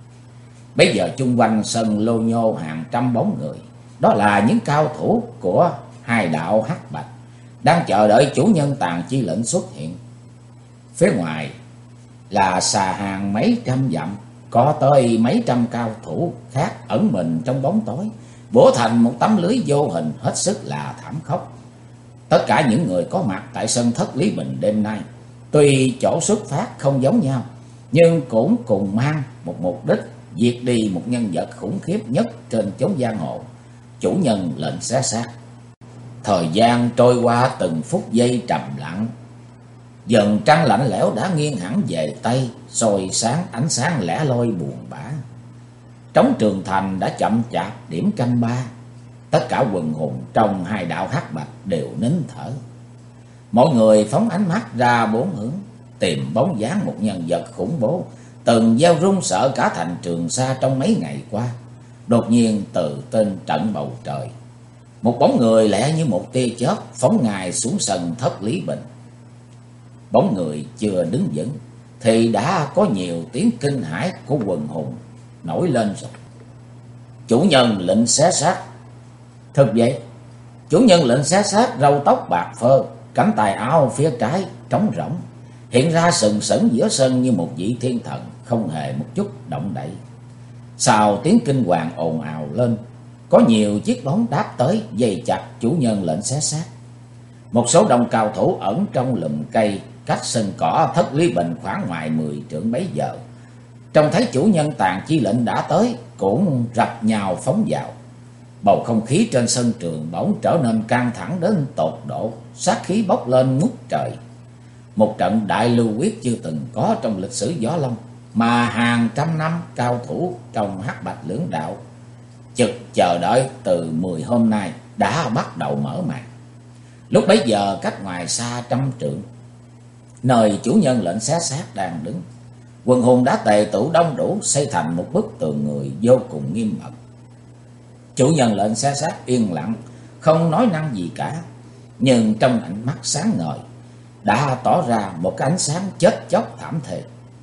Bây giờ chung quanh sân lô nhô hàng trăm bóng người, đó là những cao thủ của hai đạo hắc bạch, đang chờ đợi chủ nhân Tàn Chi Lệnh xuất hiện. Phía ngoài là xà hàng mấy trăm dặm, có tới mấy trăm cao thủ khác ẩn mình trong bóng tối, bổ thành một tấm lưới vô hình hết sức là thảm khốc. Tất cả những người có mặt tại sân Thất Lý Bình đêm nay, tuy chỗ xuất phát không giống nhau, nhưng cũng cùng mang một mục đích diệt đi một nhân vật khủng khiếp nhất trên chốn giang hồ, chủ nhân lệnh xé xác. Thời gian trôi qua từng phút giây trầm lặng. Dần trăng lạnh lẽo đã nghiêng hẳn về Tây, soi sáng ánh sáng lẻ loi buồn bã. Trống Trường Thành đã chậm chạp điểm canh ba. Tất cả quần hùng trong hai đạo hắc bạch đều nín thở. Mọi người phóng ánh mắt ra bốn hướng, tìm bóng dáng một nhân vật khủng bố từng gieo rung sợ cả thành Trường Sa trong mấy ngày qua. Đột nhiên từ trên trận bầu trời, một bóng người lẻ như một tia chớp phóng ngài xuống sân Thất Lý Bình. Bóng người chưa đứng vững thì đã có nhiều tiếng kinh hãi của quần hùng nổi lên rồi. Chủ nhân lệnh xé xác. Thực vậy, chủ nhân lệnh xé xác râu tóc bạc phơ, cánh tay áo phía trái trống rỗng, hiện ra sừng sững giữa sân như một vị thiên thần, không hề một chút động đậy. Sau tiếng kinh hoàng ồn ào lên, có nhiều chiếc bóng đáp tới dây chặt chủ nhân lệnh xé xác. Một số đông cao thủ ẩn trong lùm cây cách sân cỏ Thất Lý Bình khoảng ngoài 10 trượng bấy giờ, trông thấy chủ nhân Tàn Chi Lệnh đã tới, cũng rập nhào phóng vào. Bầu không khí trên sân trường bỗng trở nên căng thẳng đến tột độ, sát khí bốc lên ngút trời. Một trận đại lưu quyết chưa từng có trong lịch sử Võ Lâm, mà hàng trăm năm cao thủ trong hắc bạch lưỡng đạo chực chờ đợi từ 10 hôm nay đã bắt đầu mở màn. Lúc bấy giờ cách ngoài xa trăm trượng, nơi chủ nhân lệnh xé xác đang đứng, quần hùng đã tề tụ đông đủ, xây thành một bức tường người vô cùng nghiêm mật. Chủ nhân lệnh xé xác yên lặng, không nói năng gì cả, nhưng trong ánh mắt sáng ngời đã tỏ ra một cái ánh sáng chết chóc thảm thề.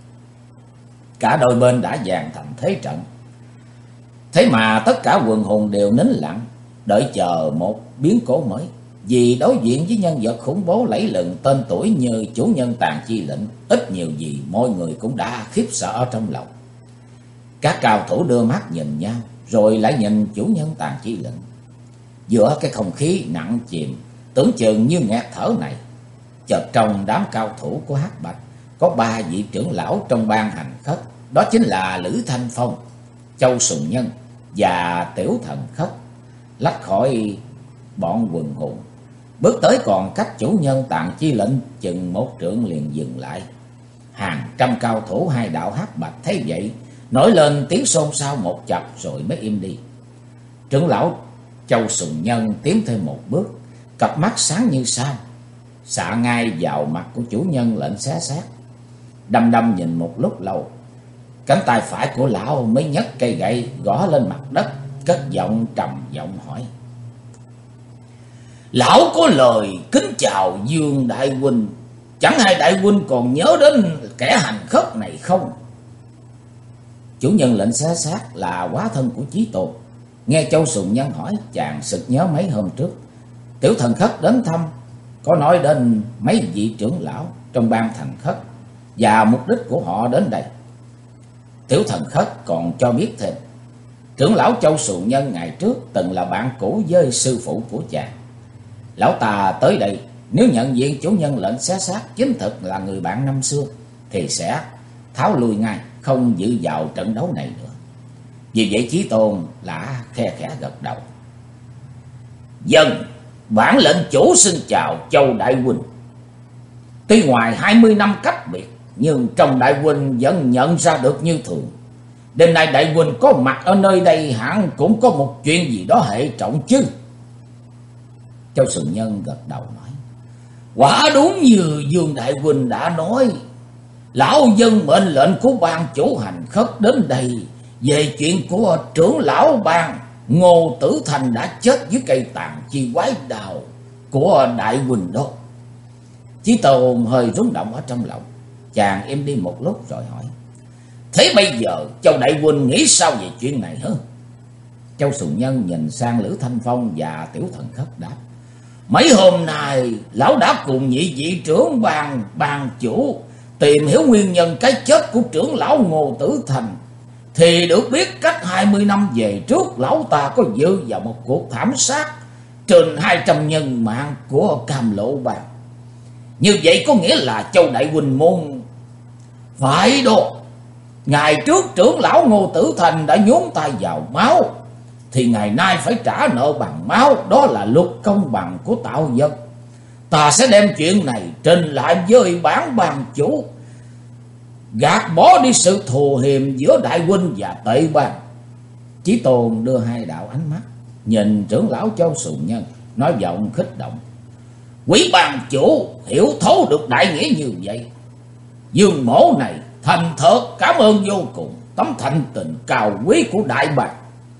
Cả đôi bên đã dàn thành thế trận, thế mà tất cả quần hùng đều nín lặng, đợi chờ một biến cố mới. Vì đối diện với nhân vật khủng bố lẫy lừng tên tuổi như chủ nhân Tàn Chi Lệnh, ít nhiều gì mọi người cũng đã khiếp sợ trong lòng. Các cao thủ đưa mắt nhìn nhau, rồi lại nhìn chủ nhân Tàn Chi Lệnh. Giữa cái không khí nặng chìm, tưởng chừng như nghẹt thở này, chợt trong đám cao thủ của hắc bạch có 3 vị trưởng lão trong ban hành khất, đó chính là Lữ Thanh Phong, Châu Sùng Nhân và Tiểu Thần Khất, lách khỏi bọn quần hùng, bước tới còn cách chủ nhân Tàn Chi Lệnh chừng 1 trượng liền dừng lại. Hàng trăm cao thủ hai đạo hắc bạch thấy vậy, nổi lên tiếng xôn xao một chập rồi mới im đi. Trưởng lão Châu Sùng Nhân tiến thêm một bước, cặp mắt sáng như sao, xạ ngay vào mặt của chủ nhân lệnh xé xác. Đăm đăm nhìn một lúc lâu, cánh tay phải của lão mới nhấc cây gậy gõ lên mặt đất, cất giọng trầm giọng hỏi: "Lão có lời kính chào Dương đại huynh, chẳng hay đại huynh còn nhớ đến kẻ hành khất này không?" Chủ nhân lệnh xé xác là hóa thân của Chí Tôn. Nghe Châu Sùng Nhân hỏi, chàng sực nhớ mấy hôm trước Tiểu Thần Khất đến thăm, có nói đến mấy vị trưởng lão trong ban Thành Khất và mục đích của họ đến đây. Tiểu Thần Khất còn cho biết thêm, trưởng lão Châu Sù Nhân ngày trước từng là bạn cũ với sư phụ của chàng. Lão ta tới đây, nếu nhận diện chủ nhân lệnh xé xác chính thực là người bạn năm xưa, thì sẽ tháo lui ngay, không dự vào trận đấu này nữa. Vì vậy Chí Tôn là khe khẽ gật đầu. Dân, bản lệnh chủ xin chào Châu đại huynh. Tuy ngoài 20 năm cách biệt, nhưng trong đại huynh vẫn nhận ra được như thường. Đêm nay đại huynh có mặt ở nơi đây hẳn cũng có một chuyện gì đó hệ trọng chứ. Châu Sù Nhân gật đầu nói, quả đúng như Dương đại huynh đã nói, lão dân mệnh lệnh của ban chủ hành khất đến đây về chuyện của trưởng lão ban Ngô Tử Thành đã chết dưới cây tàn chi quái đào của đại huynh đó. Chí Tôn hơi rung động ở trong lòng, chàng im đi một lúc rồi hỏi, thế bây giờ Châu đại huynh nghĩ sao về chuyện này hả? Châu Sù Nhân nhìn sang Lữ Thanh Phong và Tiểu Thần Khất đáp, mấy hôm nay lão đã cùng nhị vị trưởng ban chủ tìm hiểu nguyên nhân cái chết của trưởng lão Ngô Tử Thành, thì được biết cách 20 năm về trước lão ta có dự vào một cuộc thảm sát trên 200 nhân mạng của Cam Lộ Bang. Như vậy có nghĩa là Châu đại huynh môn phải đó. Ngày trước trưởng lão Ngô Tử Thành đã nhúng tay vào máu, thì ngày nay phải trả nợ bằng máu, đó là luật công bằng của tạo vật. Ta sẽ đem chuyện này trình lại với bản ban chủ, gạt bỏ đi sự thù hiềm giữa đại huynh và tệ bang. Chí Tôn đưa hai đạo ánh mắt nhìn trưởng lão Châu Sù Nhân, nói giọng khích động, quý ban chủ hiểu thấu được đại nghĩa như vậy. Dương mỗ này thành thật cảm ơn vô cùng tấm thanh tình cao quý của đại bang.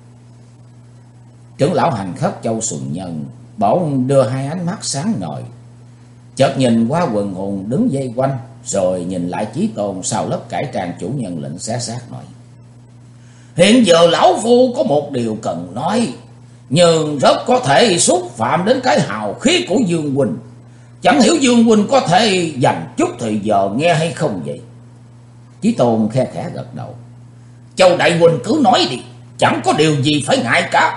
Trưởng lão hành khất Châu Sù Nhân bỗng đưa hai ánh mắt sáng ngời, chợt nhìn qua quần hùng đứng vây quanh, rồi nhìn lại Chí Tôn sau lớp cải trang chủ nhân lệnh xé xác nói, hiện giờ lão phu có một điều cần nói, nhưng rất có thể xúc phạm đến cái hào khí của Dương huynh. Chẳng hiểu Dương huynh có thể dành chút thời giờ nghe hay không vậy? Chí Tôn khe khẽ gật đầu, Châu đại huynh cứ nói đi, chẳng có điều gì phải ngại cả.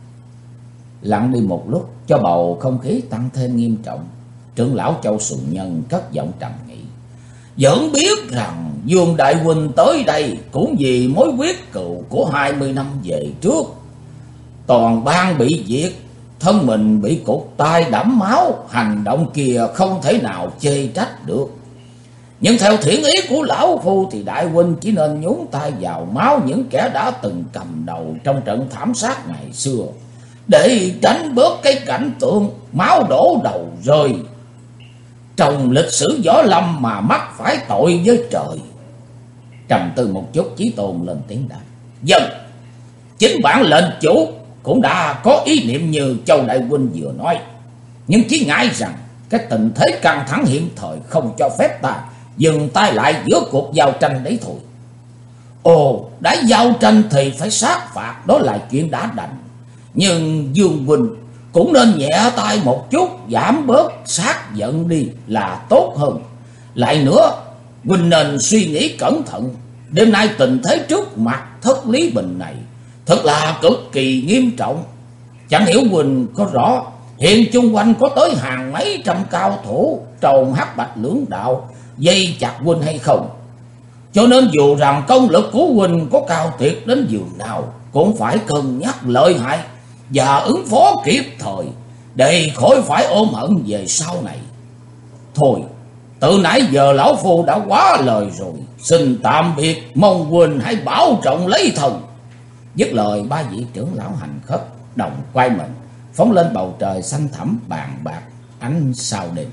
Lặng đi một lúc cho bầu không khí tăng thêm nghiêm trọng, trưởng lão Châu Sù Nhân cất giọng trầm nghị, vẫn biết rằng Dương đại huynh tới đây cũng vì mối quyết cừu của 20 năm về trước. Toàn ban bị diệt, thân mình bị cụt tay đẫm máu, hành động kia không thể nào chê trách được. Nhưng theo thiện ý của lão phu thì đại huynh chỉ nên nhúng tay vào máu những kẻ đã từng cầm đầu trong trận thảm sát ngày xưa, để tránh bớt cái cảnh tượng máu đổ đầu rơi trong lịch sử võ lâm mà mắc phải tội với trời. Trầm tư một chút, Chí Tôn lên tiếng đáp, dân, chính bản lệnh chủ cũng đã có ý niệm như Châu đại huynh vừa nói, nhưng chỉ ngại rằng cái tình thế căng thẳng hiện thời không cho phép ta dừng tay lại giữa cuộc giao tranh đấy thôi. Ồ, đã giao tranh thì phải sát phạt, đó là chuyện đã đành. Nhưng Dương huynh cũng nên nhẹ tay một chút, giảm bớt sát giận đi là tốt hơn. Lại nữa, huynh nên suy nghĩ cẩn thận. Đêm nay tình thế trước mặt Thất Lý Bình này thật là cực kỳ nghiêm trọng. Chẳng hiểu huynh có rõ hiện chung quanh có tới hàng mấy trăm cao thủ trồn hắc bạch lưỡng đạo dây chặt huynh hay không. Cho nên dù rằng công lực của huynh có cao tuyệt đến giường nào, cũng phải cân nhắc lợi hại và ứng phó kịp thời, để khỏi phải ôm hận về sau này. Thôi, từ nãy giờ lão phu đã quá lời rồi, xin tạm biệt, mong huynh hãy bảo trọng lấy thần. Dứt lời, ba vị trưởng lão hành khất đồng quay mình phóng lên bầu trời xanh thẳm bàn bạc ánh sao đêm.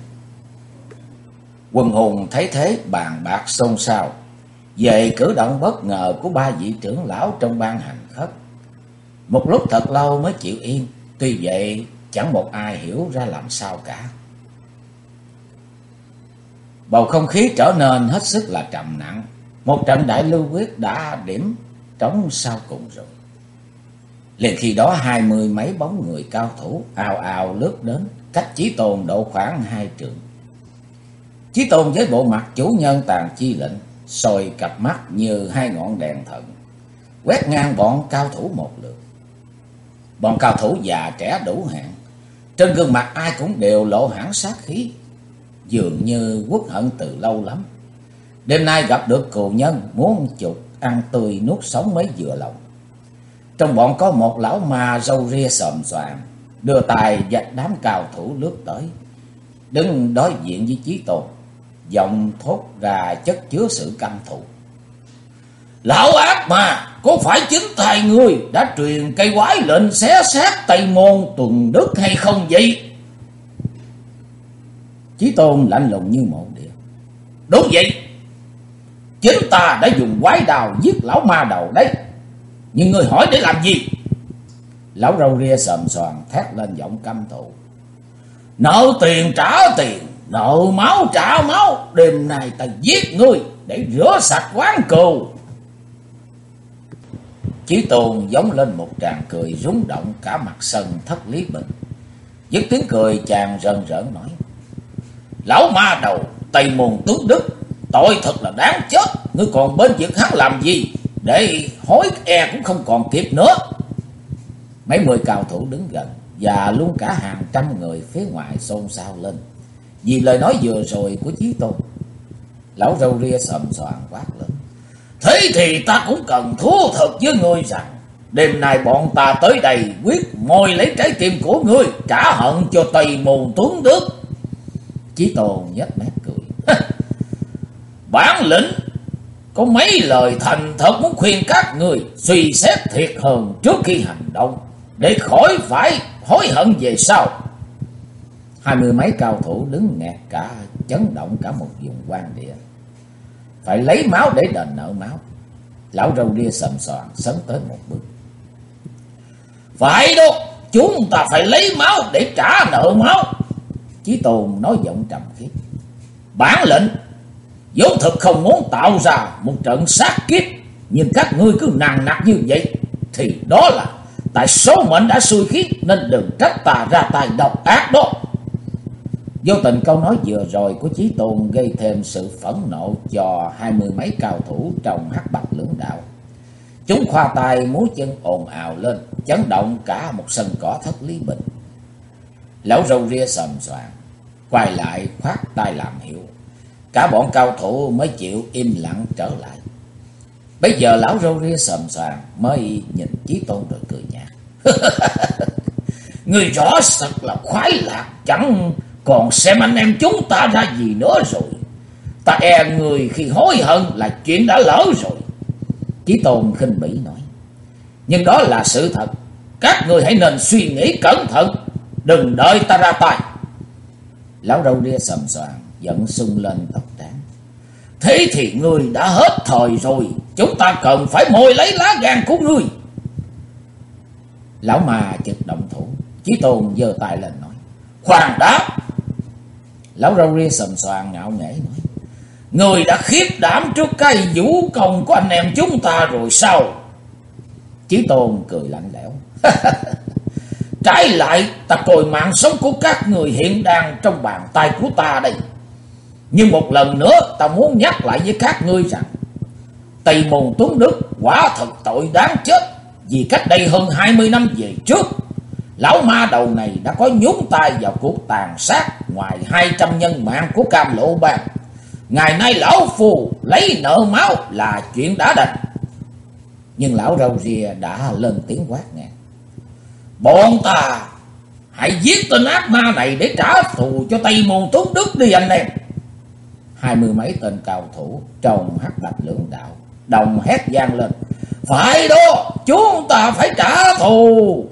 Quần hùng thấy thế bàn bạc xôn xao về cử động bất ngờ của ba vị trưởng lão trong ban hành khất. Một lúc thật lâu mới chịu yên, tuy vậy chẳng một ai hiểu ra làm sao cả. Bầu không khí trở nên hết sức là trầm nặng. Một trận đại lưu quyết đã điểm trống sau cùng rồi. Liền khi đó 20 mấy bóng người cao thủ ào ào lướt đến, cách Chí Tôn độ khoảng 2 trượng. Chí Tôn với bộ mặt chủ nhân Tàn Chi Lệnh, soi cặp mắt như hai ngọn đèn thần, quét ngang bọn cao thủ một lượt. Bọn cao thủ già trẻ đủ hạng, trên gương mặt ai cũng đều lộ hẳn sát khí, dường như uất hận từ lâu lắm. Đêm nay gặp được cừu nhân, muốn chuột ăn tươi nuốt sống mới vừa lòng. Trong bọn có một lão ma râu ria xồm xoàm, đưa tay vạch đám cao thủ lướt tới, đứng đối diện với Chí Tôn, giọng thốt ra chất chứa sự căm thù. Lão ác mà, có phải chính tay ngươi đã truyền cây quái lệnh xé xác Tây Môn Tuần Đức hay không vậy? Chí Tôn lạnh lùng như một địa. Đúng vậy, chính ta đã dùng quái đào giết lão ma đầu đấy. Nhưng ngươi hỏi để làm gì? Lão râu ria xồm xoàm thét lên giọng căm thù. Nợ tiền trả tiền, nợ máu trả máu. Đêm nay ta giết ngươi để rửa sạch oán cừu. Chí Tôn giống lên một tràng cười rung động cả mặt sân Thất Lý Bình. Dứt tiếng cười, chàng rần rợn nói. Lão ma đầu Tây Môn Tướng Đức, tội thật là đáng chết. Ngươi còn bên vực hắn làm gì? Để hối e cũng không còn kịp nữa. Mấy mươi cao thủ đứng gần và luôn cả hàng trăm người phía ngoài xôn xao lên vì lời nói vừa rồi của Chí Tôn. Lão râu ria xồm xoàm quát lên. Thế thì ta cũng cần thú thật với ngươi rằng đêm nay bọn ta tới đây quyết moi lấy trái tim của ngươi, trả hận cho Tây Môn Tướng Đức. Chí Tôn nhếch mép cười. Bản lĩnh có mấy lời thành thật muốn khuyên các người suy xét thiệt hơn trước khi hành động, để khỏi phải hối hận về sau. 20 mấy cao thủ đứng nghẹt cả, chấn động cả một vùng quan địa. Phải lấy máu để đền nợ máu. Lão râu ria xồm xoàm sấn tới một bước. Phải đâu, chúng ta phải lấy máu để trả nợ máu. Chí Tôn nói giọng trầm khiết. Bản lệnh vốn thực không muốn tạo ra một trận sát kiếp, nhưng các ngươi cứ nằng nặc như vậy thì đó là tại số mệnh đã xui khiến, nên đừng trách ta ra tay độc ác đó. Vô tình câu nói vừa rồi của Chí Tôn gây thêm sự phẫn nộ cho 20 mấy cao thủ trong Hắc Bạch Lưỡng Đạo. Chúng khoa tay múa chân ồn ào lên, chấn động cả một sân cỏ Thất Lý Bình. Lão râu ria xồm xoàm quay lại khoát tay làm hiệu. Cả bọn cao thủ mới chịu im lặng trở lại. Bây giờ lão râu ria xồm xoàm mới nhìn Chí Tôn rồi cười nhạt. Người rõ thật là khoái lạc, chẳng còn xem anh em chúng ta ra gì nữa rồi. Ta e người khi hối hận là chuyện đã lỡ rồi. Chí Tôn khinh bỉ nói. Nhưng đó là sự thật. Các người hãy nên suy nghĩ cẩn thận, đừng đợi ta ra tay. Lão râu ria xồm xoàm giận sung lên tóc trán. Thế thì ngươi đã hết thời rồi, chúng ta cần phải moi lấy lá gan của ngươi. Lão ma chợt động thủ. Chí Tôn giơ tay lên nói. Khoan đã. Lão râu ria xồm xoàm ngạo nghễ nói. Ngươi đã khiếp đảm trước cái vũ công của anh em chúng ta rồi sao? Chí Tôn cười lạnh lẽo. Trái lại, ta coi mạng sống của các người hiện đang trong bàn tay của ta đây. Nhưng một lần nữa ta muốn nhắc lại với các ngươi rằng Tây Môn Tuấn Đức quả thật tội đáng chết. Vì cách đây hơn 20 năm về trước, lão ma đầu này đã có nhúng tay vào cuộc tàn sát ngoài 200 nhân mạng của Cam Lộ Bang. Ngày nay lão phù lấy nợ máu là chuyện đã đành. Nhưng lão râu ria đã lên tiếng quát ngang. Bọn ta hãy giết tên ác ma này để trả thù cho Tây Môn Tuấn Đức đi anh em. 20 mấy tên cao thủ trong Hắc Bạch Lưỡng Đạo đồng hét vang lên. Phải đó, chúng ta phải trả thù.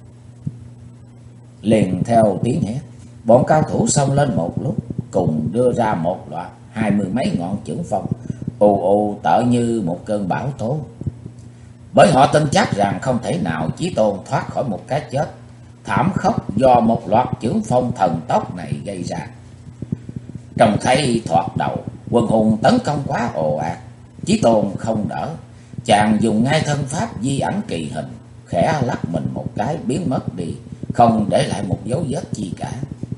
Liền theo tiếng hét, bọn cao thủ xông lên một lúc, cùng đưa ra một loạt 20 mấy ngọn chưởng phong, ù ù tợ như một cơn bão tố. Bởi họ tin chắc rằng không thể nào Chí Tôn thoát khỏi một cái chết thảm khốc do một loạt chưởng phong thần tốc này gây ra. Trông thấy thoạt đầu quần hùng tấn công quá ồ ạt, Chí Tôn không đỡ, chàng dùng ngay thân pháp di ảnh kỳ hình, khẽ lắc mình một cái biến mất đi, không để lại một dấu vết chi cả.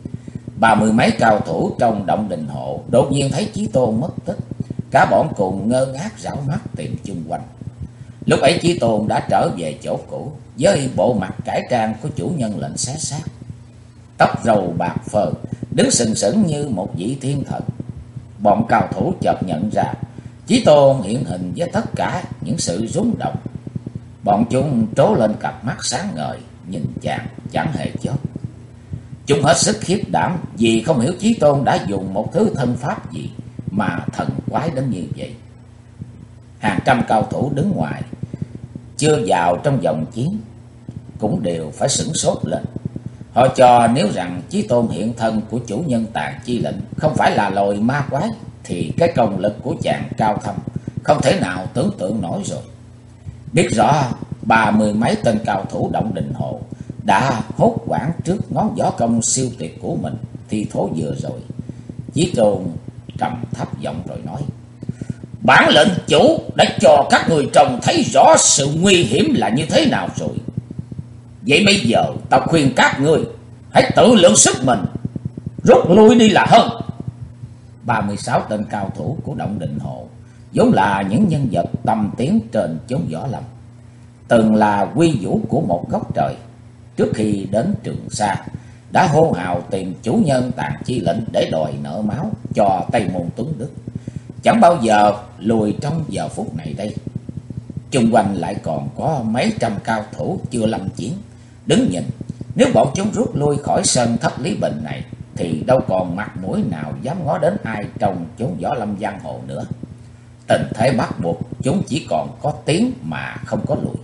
30 mấy cao thủ trong động đình hộ đột nhiên thấy Chí Tôn mất tích, cả bọn cùng ngơ ngác rảo mắt tìm chung quanh. Lúc ấy Chí Tôn đã trở về chỗ cũ với bộ mặt cải trang của chủ nhân lệnh xé xác, tóc râu bạc phơ, đứng sừng sững như một vị thiên thần. Bọn cao thủ chợt nhận ra Chí Tôn hiện hình với tất cả những sự rung động. Bọn chúng trố lên cặp mắt sáng ngời nhìn chàng chẳng hề chớp. Chúng hết sức khiếp đảm vì không hiểu Chí Tôn đã dùng một thứ thân pháp gì mà thần quái đến như vậy. Hàng trăm cao thủ đứng ngoài chưa vào trong vòng chiến cũng đều phải sửng sốt lên. Họ cho nếu rằng Chí Tôn hiện thân của chủ nhân Tàn Chi Lệnh không phải là loài ma quái thì cái công lực của chàng cao thâm không thể nào tưởng tượng nổi rồi. Biết rõ 30 mấy tên cao thủ động đình hộ đã hốt hoảng trước ngón võ công siêu tuyệt của mình thì thố vừa rồi, Chí Tôn trầm thấp giọng rồi nói: Bản lệnh chủ đã cho các người trông thấy rõ sự nguy hiểm là như thế nào rồi. Vậy bây giờ tao khuyên các người hãy tự lượng sức mình, rút lui đi là hơn. 36 tên cao thủ của động đình hộ vốn là những nhân vật tầm tiếng trên chốn võ lâm, từng là quy vũ của một góc trời. Trước khi đến Trường Sa đã hô hào tìm chủ nhân Tàn Chi Lệnh để đòi nợ máu cho Tây Môn Tuấn Đức, chẳng bao giờ lùi trong giờ phút này đây. Chung quanh lại còn có mấy trăm cao thủ chưa lâm chiến đứng nhìn. Nếu bọn chúng rút lui khỏi sân Thất Lý Bình này thì đâu còn mặt mũi nào dám ngó đến ai trong chốn võ lâm giang hồ nữa. Tình thế bắt buộc chúng chỉ còn có tiến mà không có lùi.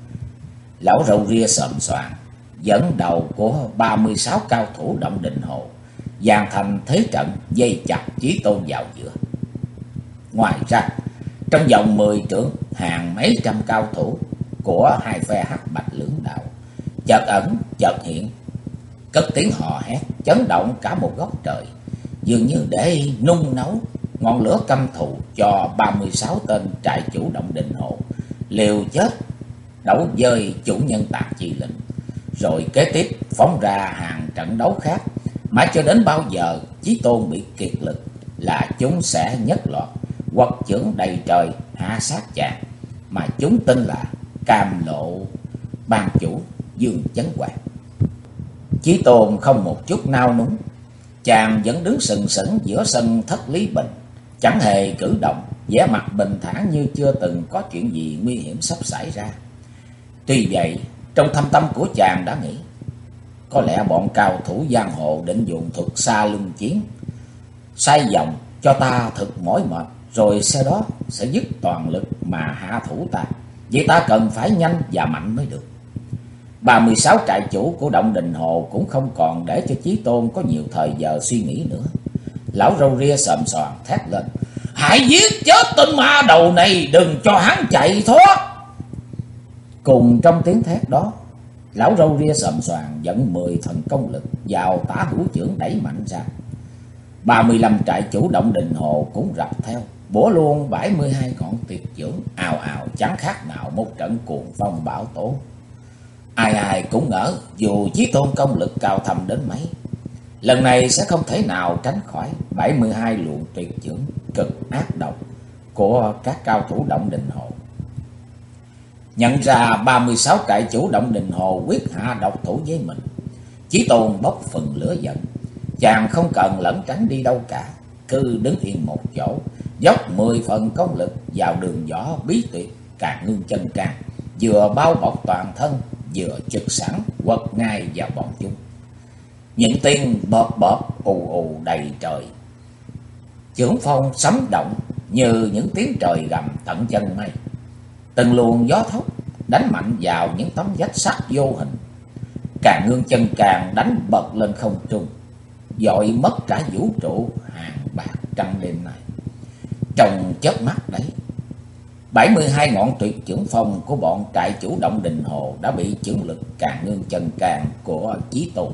Lão râu ria xòm xoàm dẫn đầu của 36 cao thủ động đình hộ dàn thành thế trận dây chặt Chí Tôn vào giữa. Ngoài ra trong vòng 10 trượng, hàng mấy trăm cao thủ của hai phe Hắc Bạch lưỡng đạo chợt ẩn chợt hiện, cất tiếng hò hét chấn động cả một góc trời, dường như để nung nấu ngọn lửa căm thù cho 36 tên trại chủ động đình hộ liều chết đấu với chủ nhân Tàn Chi Lệnh, rồi kế tiếp phóng ra hàng trận đấu khác, mãi cho đến bao giờ Chí Tôn bị kiệt lực là chúng sẽ nhất loạt quật chưởng đầy trời hạ sát chàng, mà chúng tin là Cam Lộ ban chủ Dương Chấn Hoàng. Chí Tôn không một chút nao núng, chàng vẫn đứng sừng sững giữa sân Thất Lý Bình, chẳng hề cử động, vẻ mặt bình thản như chưa từng có chuyện gì nguy hiểm sắp xảy ra. Tuy vậy, trong thâm tâm của chàng đã nghĩ, có lẽ bọn cao thủ giang hồ định dùng thuật xa luân chiến, xoay vòng cho ta thực mỏi mệt, rồi sau đó sẽ dứt toàn lực mà hạ thủ ta. Vậy ta cần phải nhanh và mạnh mới được. 36 trại chủ của động đình hồ cũng không còn để cho Chí Tôn có nhiều thời giờ suy nghĩ nữa. Lão râu ria xòm xoàm thét lên: Hãy giết chết tên ma đầu này, đừng cho hắn chạy thoát. Cùng trong tiếng thét đó, lão râu ria xòm xoàm dẫn 10 thần công lực vào tả hữu chưởng đẩy mạnh ra. 35 trại chủ động đình hồ cũng rập theo, bổ luôn 72 ngọn tuyệt chưởng, ào ào chẳng khác nào một trận cuồng phong bão tố. Ai ai cũng ngỡ dù Chí Tôn công lực cao thâm đến mấy, lần này sẽ không thể nào tránh khỏi 72 luồng tuyệt chưởng cực ác độc của các cao thủ động đình hồ. Nhận ra 36 trại chủ động đình hồ quyết hạ độc thủ với mình, Chí Tôn bốc phần lửa giận. Chàng không cần lẩn tránh đi đâu cả, cứ đứng yên một chỗ, dốc 10 phần công lực vào đường võ bí tuyệt Càn Ngưng Chân Can, vừa bao bọc toàn thân, vừa trực sẵn quật ngay vào bọn chúng. Những tiếng bợp bợp ù ù đầy trời, chưởng phong sấm động như những tiếng trời gầm tận chân mây. Từng luồng gió thốc đánh mạnh vào những tấm vách sắt vô hình. Càn Ngưng Chân Can đánh bật lên không trung, dội mất cả vũ trụ hàng bạc trăng đêm này. Trong chớp mắt đấy, 72 ngọn tuyệt chưởng phong của bọn trại chủ động đình hồ đã bị chưởng lực Càn Ngưng Chân Can của Chí Tôn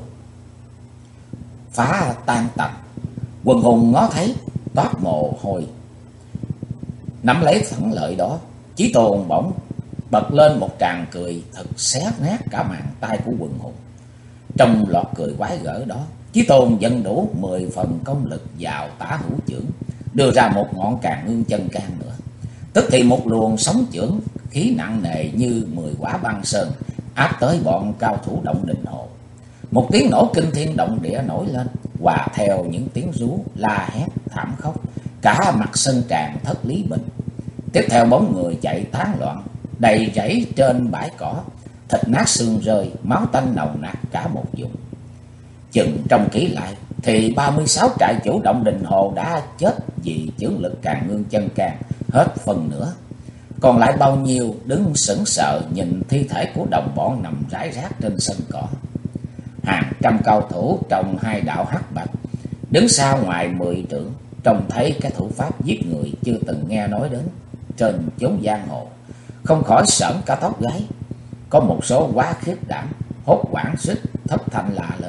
phá tan tành. Quần hùng ngó thấy toát mồ hôi. Nắm lấy thắng lợi đó, Chí Tôn bỗng bật lên một tràng cười thật xé nát cả màn tai của quần hùng. Trong loạt cười quái gở đó, Chí Tôn dần đủ 10 phần công lực vào tả hữu chưởng, đưa ra một ngọn Càn Ngương Chân Can nữa. Tức thì một luồng sóng chưởng khí nặng nề như 10 quả băng sơn áp tới bọn cao thủ Động Đình Hồ. Một tiếng nổ kinh thiên động địa nổi lên, hòa theo những tiếng rú la hét thảm khốc, cả mặt sân tràn thất lý bình. Tiếp theo bóng người chạy tán loạn, đầy rẫy trên bãi cỏ, thịt nát xương rơi, máu tanh nồng nặc cả một vùng. Chừng trông kỹ lại thì 36 trại chủ Động Đình Hồ đã chết vì chưởng lực Càn Ngương Chân Can hết phần nữa. Còn lại bao nhiêu đứng sững sờ nhìn thi thể của đồng bọn nằm rải rác trên sân cỏ. Hàng trăm cao thủ trong hai đạo hắc bạch đứng xa ngoài 10 trượng, trông thấy cái thủ pháp giết người chưa từng nghe nói đến trên chốn giang hồ, không khỏi sởn cả tóc gáy. Có một số quá khiếp đảm, hốt hoảng suýt thất thanh la lên.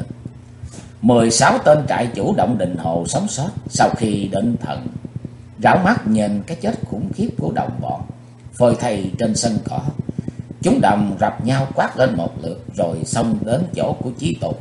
16 tên trại chủ Động Đình Hồ sống sót sau khi định thần, rảo mắt nhìn cái chết khủng khiếp của đồng bọn phơi thây trên sân cỏ. Chúng đầm rập nhau quát lên một lượt rồi xông đến chỗ của Chí Tôn.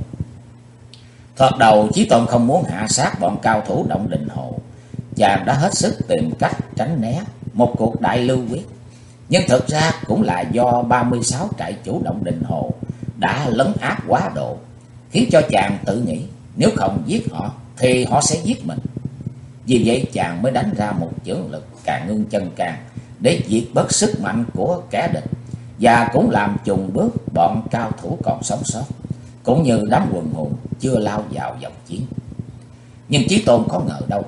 Thoạt đầu Chí Tôn không muốn hạ sát bọn cao thủ Động Đình Hồ, chàng đã hết sức tìm cách tránh né một cuộc đại lưu quyết. Nhưng thực ra cũng là do 36 trại chủ Động Đình Hồ đã lấn áp quá độ, khiến cho chàng tự nghĩ nếu không giết họ thì họ sẽ giết mình. Vì vậy chàng mới đánh ra một chưởng lực Càn Ngương Chân Can để diệt bớt sức mạnh của kẻ địch, và cũng làm chùng bước bọn cao thủ còn sống sót, cũng như đám quần hùng chưa lao vào vòng chiến. Nhưng Chí Tôn có ngờ đâu,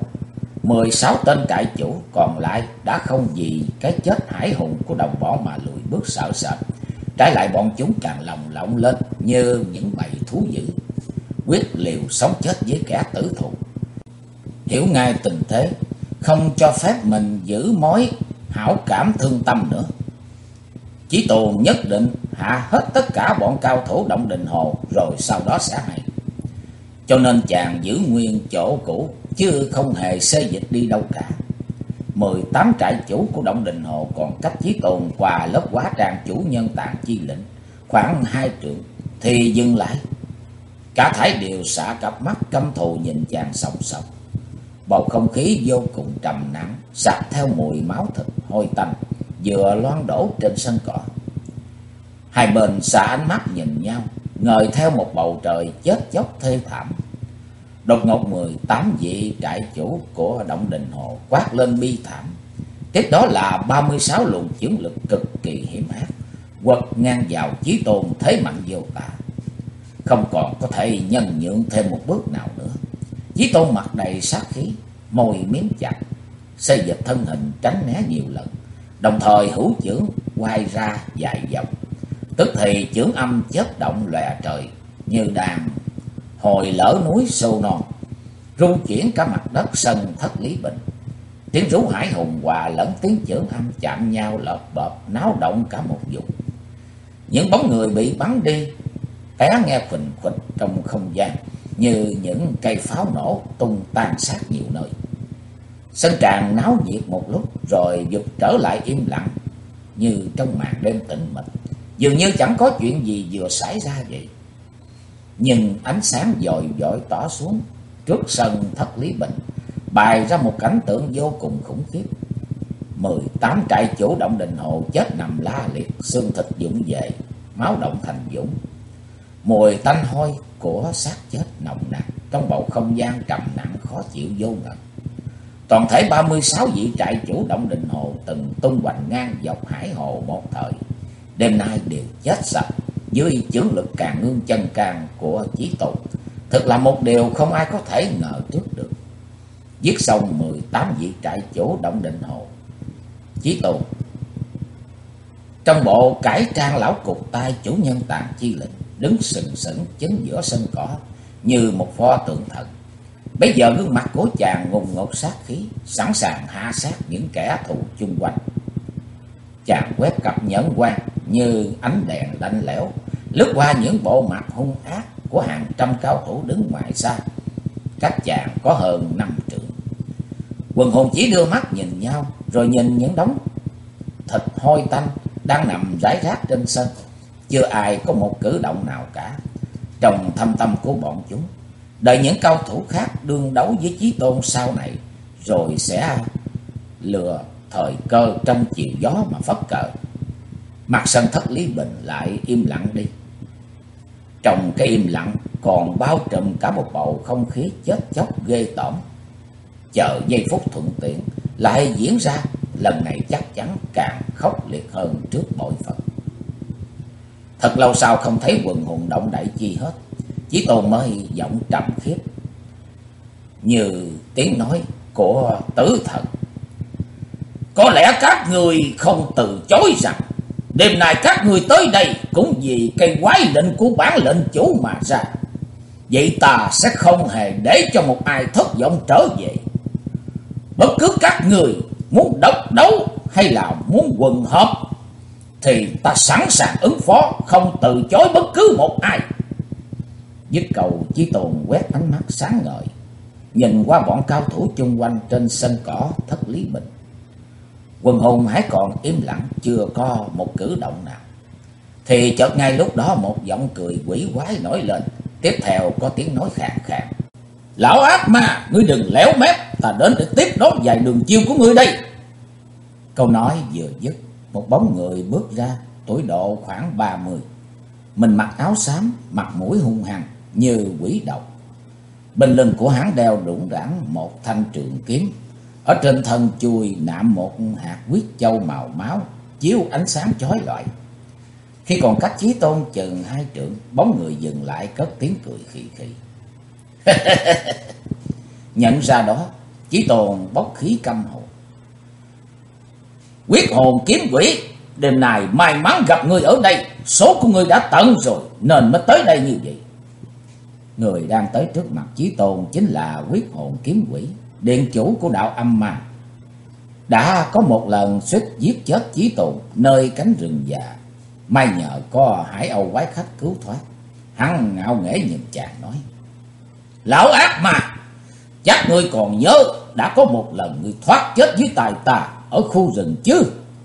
16 tên trại chủ còn lại đã không vì cái chết hải hùng của đồng bọn mà lùi bước sợ sệt. Trái lại bọn chúng càng lồng lộng lên như những bầy thú dữ, quyết liều sống chết với kẻ tử thù. Hiểu ngay tình thế, không cho phép mình giữ mối hảo cảm thương tâm nữa, Chí Tôn nhất định hạ hết tất cả bọn cao thủ Động Đình Hồ rồi sau đó sẽ hay. Cho nên chàng giữ nguyên chỗ cũ chứ không hề xê dịch đi đâu cả. 18 trại chủ của Động Đình Hồ còn cách Chí Tôn qua lớp hóa trang chủ Nhân Tạng Chi Lĩnh khoảng 2 trượng thì dừng lại. Cả thảy đều xả cặp mắt căm thù nhìn chàng sòng sọc. Bầu không khí vô cùng trầm nặng, sặc theo mùi máu thịt hôi tanh vừa loang đổ trên sân cỏ. Hai bên xả ánh mắt nhìn nhau, ngời theo một bầu trời chết chóc thê thảm. Đột ngột 18 vị trại chủ của Động Đình Hồ quát lên bi thảm. Tiếp đó là 36 luồng chưởng lực cực kỳ hiểm ác quật ngang vào Chí Tôn thế mạnh vô tả, không còn có thể nhân nhượng thêm một bước nào nữa. Chí Tôn mặt đầy sát khí, môi miếm chặt, xây dịch thân hình tránh né nhiều lần, đồng thời hữu chưởng quay ra dài vòng. Tức thì chưởng âm chớp động lòe trời như đàn hồi lở núi sâu non, rung chuyển cả mặt đất sân thất lý bình. Tiếng rú hải hùng hòa lẫn tiếng chưởng âm chạm nhau lợp bợp, náo động cả một vùng. Những bóng người bị bắn đi té nghe phình phịch trong không gian như những cây pháo nổ tung tan sát nhiều nơi. Sân tràng náo nhiệt một lúc rồi vụt trở lại im lặng như trong màn đêm tĩnh mịch, dường như chẳng có chuyện gì vừa xảy ra vậy. Nhưng ánh sáng dội dội tỏ xuống trước sân thất lý bình, bày ra một cảnh tượng vô cùng khủng khiếp. 18 trại chủ Động Đình Hồ chết nằm la liệt, xương thịt vụng về, máu động thành vũng. Mùi tanh hôi của xác chết nồng nặc trong bầu không gian trầm nặng khó chịu vô ngần. Toàn thể 36 vị trại chủ Động Đình Hồ từng tung hoành ngang dọc hải hồ một thời, đêm nay đều chết sạch dưới chưởng lực Càn Ngương Chân Can của Chí Tôn. Thực là một điều không ai có thể ngờ trước được. Giết xong 18 vị trại chủ Động Đình Hồ, Chí Tôn trong bộ cải trang lão cục tay chủ Nhân Tạng Chi Lĩnh đứng sừng sững chính giữa sân cỏ như một pho tượng thần. Bây giờ gương mặt của chàng ngùng ngột sát khí, sẵn sàng hạ sát những kẻ thù chung quanh. Chàng quét cặp nhẫn quan như ánh đèn lạnh lẽo lướt qua những bộ mặt hung ác của hàng trăm cao thủ đứng ngoài xa, cách chàng có hơn 5 trượng. Quần hùng chỉ đưa mắt nhìn nhau, rồi nhìn những đống thịt hôi tanh đang nằm rải rác trên sân. Chưa ai có một cử động nào cả. Trong thâm tâm của bọn chúng, đợi những cao thủ khác đương đấu với Chí Tôn sau này, rồi sẽ lừa thời cơ trong chiều gió mà phất cờ. Mặt sân thất Lý Bình lại im lặng đi. Trong cái im lặng còn bao trùm cả một bầu không khí chết chóc ghê tởm. Chờ giây phút thuận tiện lại diễn ra, lần này chắc chắn càng khốc liệt hơn trước bội phần. Thật lâu sau không thấy quần hùng động đậy chi hết, Chí Tôn mới giọng trầm khiếp như tiếng nói của tử thần: có lẽ các người không từ chối rằng đêm nay các người tới đây cũng vì cây quái lệnh của bản lệnh chủ mà ra. Vậy ta sẽ không hề để cho một ai thất vọng trở về. Bất cứ các người muốn độc đấu hay là muốn quần hợp thì ta sẵn sàng ứng phó, không từ chối bất cứ một ai. Dứt câu, Chí Tôn quét ánh mắt sáng ngời nhìn qua bọn cao thủ chung quanh trên sân cỏ thất Lý Bình. Quần hùng hãy còn im lặng, chưa có một cử động nào, thì chợt ngay lúc đó một giọng cười quỷ quái nổi lên. Tiếp theo có tiếng nói khàn khàn: lão ác ma, ngươi đừng léo mép, ta đến để tiếp đón vài đường chiêu của ngươi đây. Câu nói vừa dứt, một bóng người bước ra, tuổi độ khoảng 30, mình mặc áo xám, mặt mũi hung hăng như quỷ độc. Bên lưng của hắn đeo đủng đẳng một thanh trường kiếm, ở trên thân chui nạm một hạt huyết châu màu máu, chiếu ánh sáng chói lọi. Khi còn cách Chí Tôn chừng 2 trượng, bóng người dừng lại cất tiếng cười khì khì. Nhận ra đó, Chí Tôn bốc khí căm hồn: quyết hồn kiếm quỷ, đêm nay may mắn gặp ngươi ở đây, số của ngươi đã tận rồi nên mới tới đây như vậy. Người đang tới trước mặt Chí Tôn chính là quyết hồn kiếm quỷ, điện chủ của đạo âm ma, đã có một lần suýt giết chết Chí Tôn nơi cánh rừng già. May nhờ có Hải Âu quái khách cứu thoát. Hắn ngạo nghễ nhìn chàng nói: lão ác ma, chắc ngươi còn nhớ đã có một lần ngươi thoát chết dưới tay ta ở khu rừng chứ?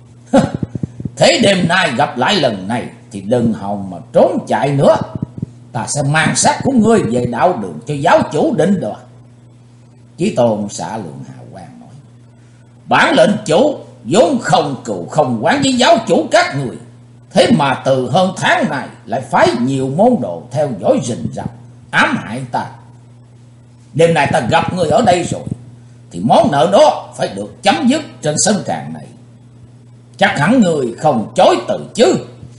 Thế đêm nay gặp lại lần này thì đừng hòng mà trốn chạy nữa. Ta sẽ mang xác của ngươi về đạo đường cho giáo chủ định đoạt. Chí Tôn xạ lượng hào quang nói: bản lệnh chủ vốn không cừu không oán với giáo chủ các người, thế mà từ hơn tháng này lại phái nhiều môn đồ theo dõi rình rập ám hại ta. Đêm nay ta gặp người ở đây rồi thì món nợ đó phải được chấm dứt trên sân tràng này. Chắc hẳn người không chối từ chứ?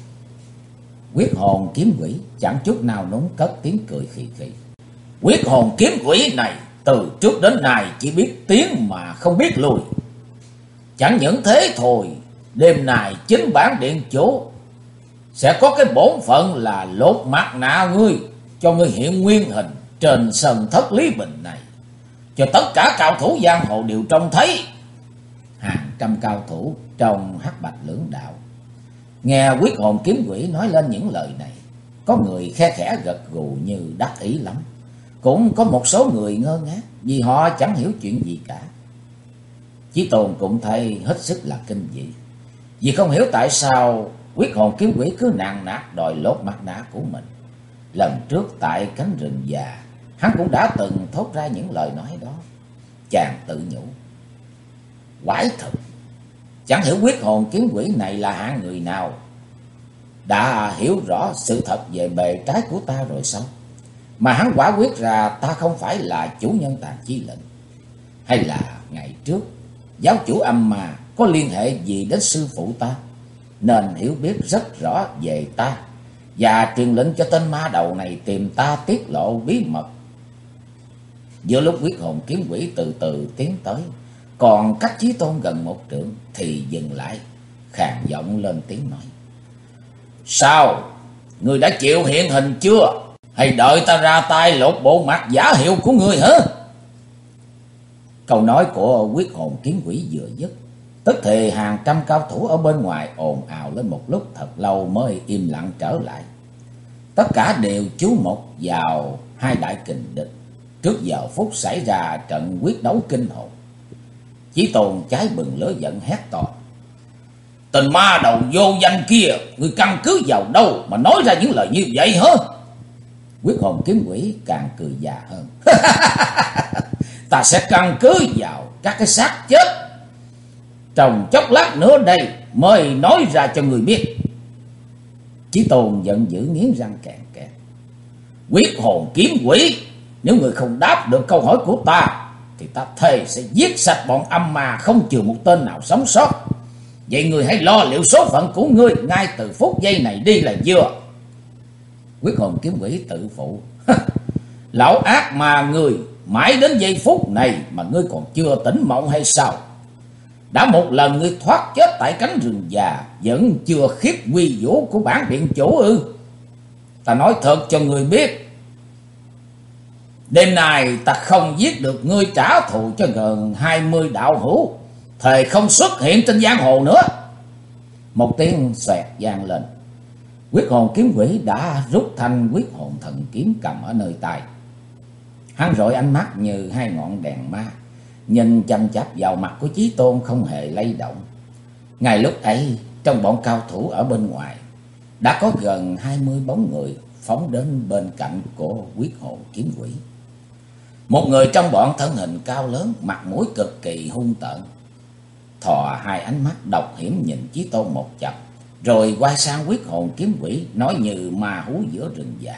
Quyết hồn kiếm quỷ chẳng chút nào núng cất tiếng cười khì khì: quyết hồn kiếm quỷ này từ trước đến nay chỉ biết tiến mà không biết lùi. Chẳng những thế thôi, đêm nay chính bản điện chủ sẽ có cái bổn phận là lột mặt nạ ngươi, cho ngươi hiện nguyên hình trên sân thất Lý Bình này, cho tất cả cao thủ giang hồ đều trông thấy. Hàng trăm cao thủ trong Hắc Bạch Lưỡng Đạo nghe quyết hồn kiếm quỷ nói lên những lời này, có người khe khẽ gật gù như đắc ý lắm, cũng có một số người ngơ ngác vì họ chẳng hiểu chuyện gì cả. Chí Tôn cũng thấy hết sức là kinh dị, vì không hiểu tại sao quyết hồn kiếm quỷ cứ nàn nạt đòi lột mặt nạ của mình. Lần trước tại cánh rừng già, hắn cũng đã từng thốt ra những lời nói đó. Chàng tự nhủ: quái thật, chẳng hiểu quyết hồn kiếm quỷ này là hạng người nào, đã hiểu rõ sự thật về bề trái của ta rồi sao, mà hắn quả quyết ra ta không phải là chủ nhân Tàn Chi Lệnh. Hay là ngày trước giáo chủ âm mà có liên hệ gì đến sư phụ ta, nên hiểu biết rất rõ về ta và truyền lệnh cho tên ma đầu này tìm ta tiết lộ bí mật. Giữa lúc quyết hồn kiếm quỷ từ từ tiến tới, còn cách Chí Tôn gần 1 trượng thì dừng lại, khàn giọng lên tiếng nói: sao, ngươi đã chịu hiện hình chưa, hay đợi ta ra tay lột bộ mặt giả hiệu của ngươi hả? Câu nói của quyết hồn kiếm quỷ vừa dứt, tức thì hàng trăm cao thủ ở bên ngoài ồn ào lên một lúc thật lâu mới im lặng trở lại. Tất cả đều chú mục vào hai đại kình địch trước giờ phút xảy ra trận quyết đấu kinh hồn. Chí Tôn cháy bừng lửa giận hét to: tên ma đầu vô danh kia, ngươi căn cứ vào đâu mà nói ra những lời như vậy hả? Quyết hồn kiếm quỷ càng cười già hơn. Ta sẽ căn cứ vào các cái xác chết trong chốc lát nữa đây mới nói ra cho người biết. Chí Tôn giận dữ nghiến răng kẹt kẹt. Quyết hồn kiếm quỷ, nếu người không đáp được câu hỏi của ta thì ta thề sẽ giết sạch bọn âm ma, không chừa một tên nào sống sót. Vậy người hãy lo liệu số phận của ngươi ngay từ phút giây này đi là vừa. Quyết hồn kiếm quỷ tự phụ. Lão ác ma người, mãi đến giây phút này mà ngươi còn chưa tỉnh mộng hay sao? Đã một lần ngươi thoát chết tại cánh rừng già, vẫn chưa khiếp quy vũ của bản điện chủ ư? Ta nói thật cho ngươi biết, đêm nay ta không giết được ngươi trả thù cho gần 20 đạo hữu, thề không xuất hiện trên giang hồ nữa. Một tiếng xoẹt vang lên. Quyết hồn kiếm quỷ đã rút thanh quyết hồn thần kiếm cầm ở nơi tay. Hắn rọi ánh mắt như hai ngọn đèn ma, nhìn chăm chăm vào mặt của Chí Tôn không hề lay động. Ngay lúc ấy, trong bọn cao thủ ở bên ngoài, đã có gần 20 bóng người phóng đến bên cạnh của quyết hồn kiếm quỷ. Một người trong bọn thân hình cao lớn, mặt mũi cực kỳ hung tợn, thò hai ánh mắt độc hiểm nhìn Chí Tôn một chập, rồi quay sang quyết hồn kiếm quỷ nói như ma hú giữa rừng già.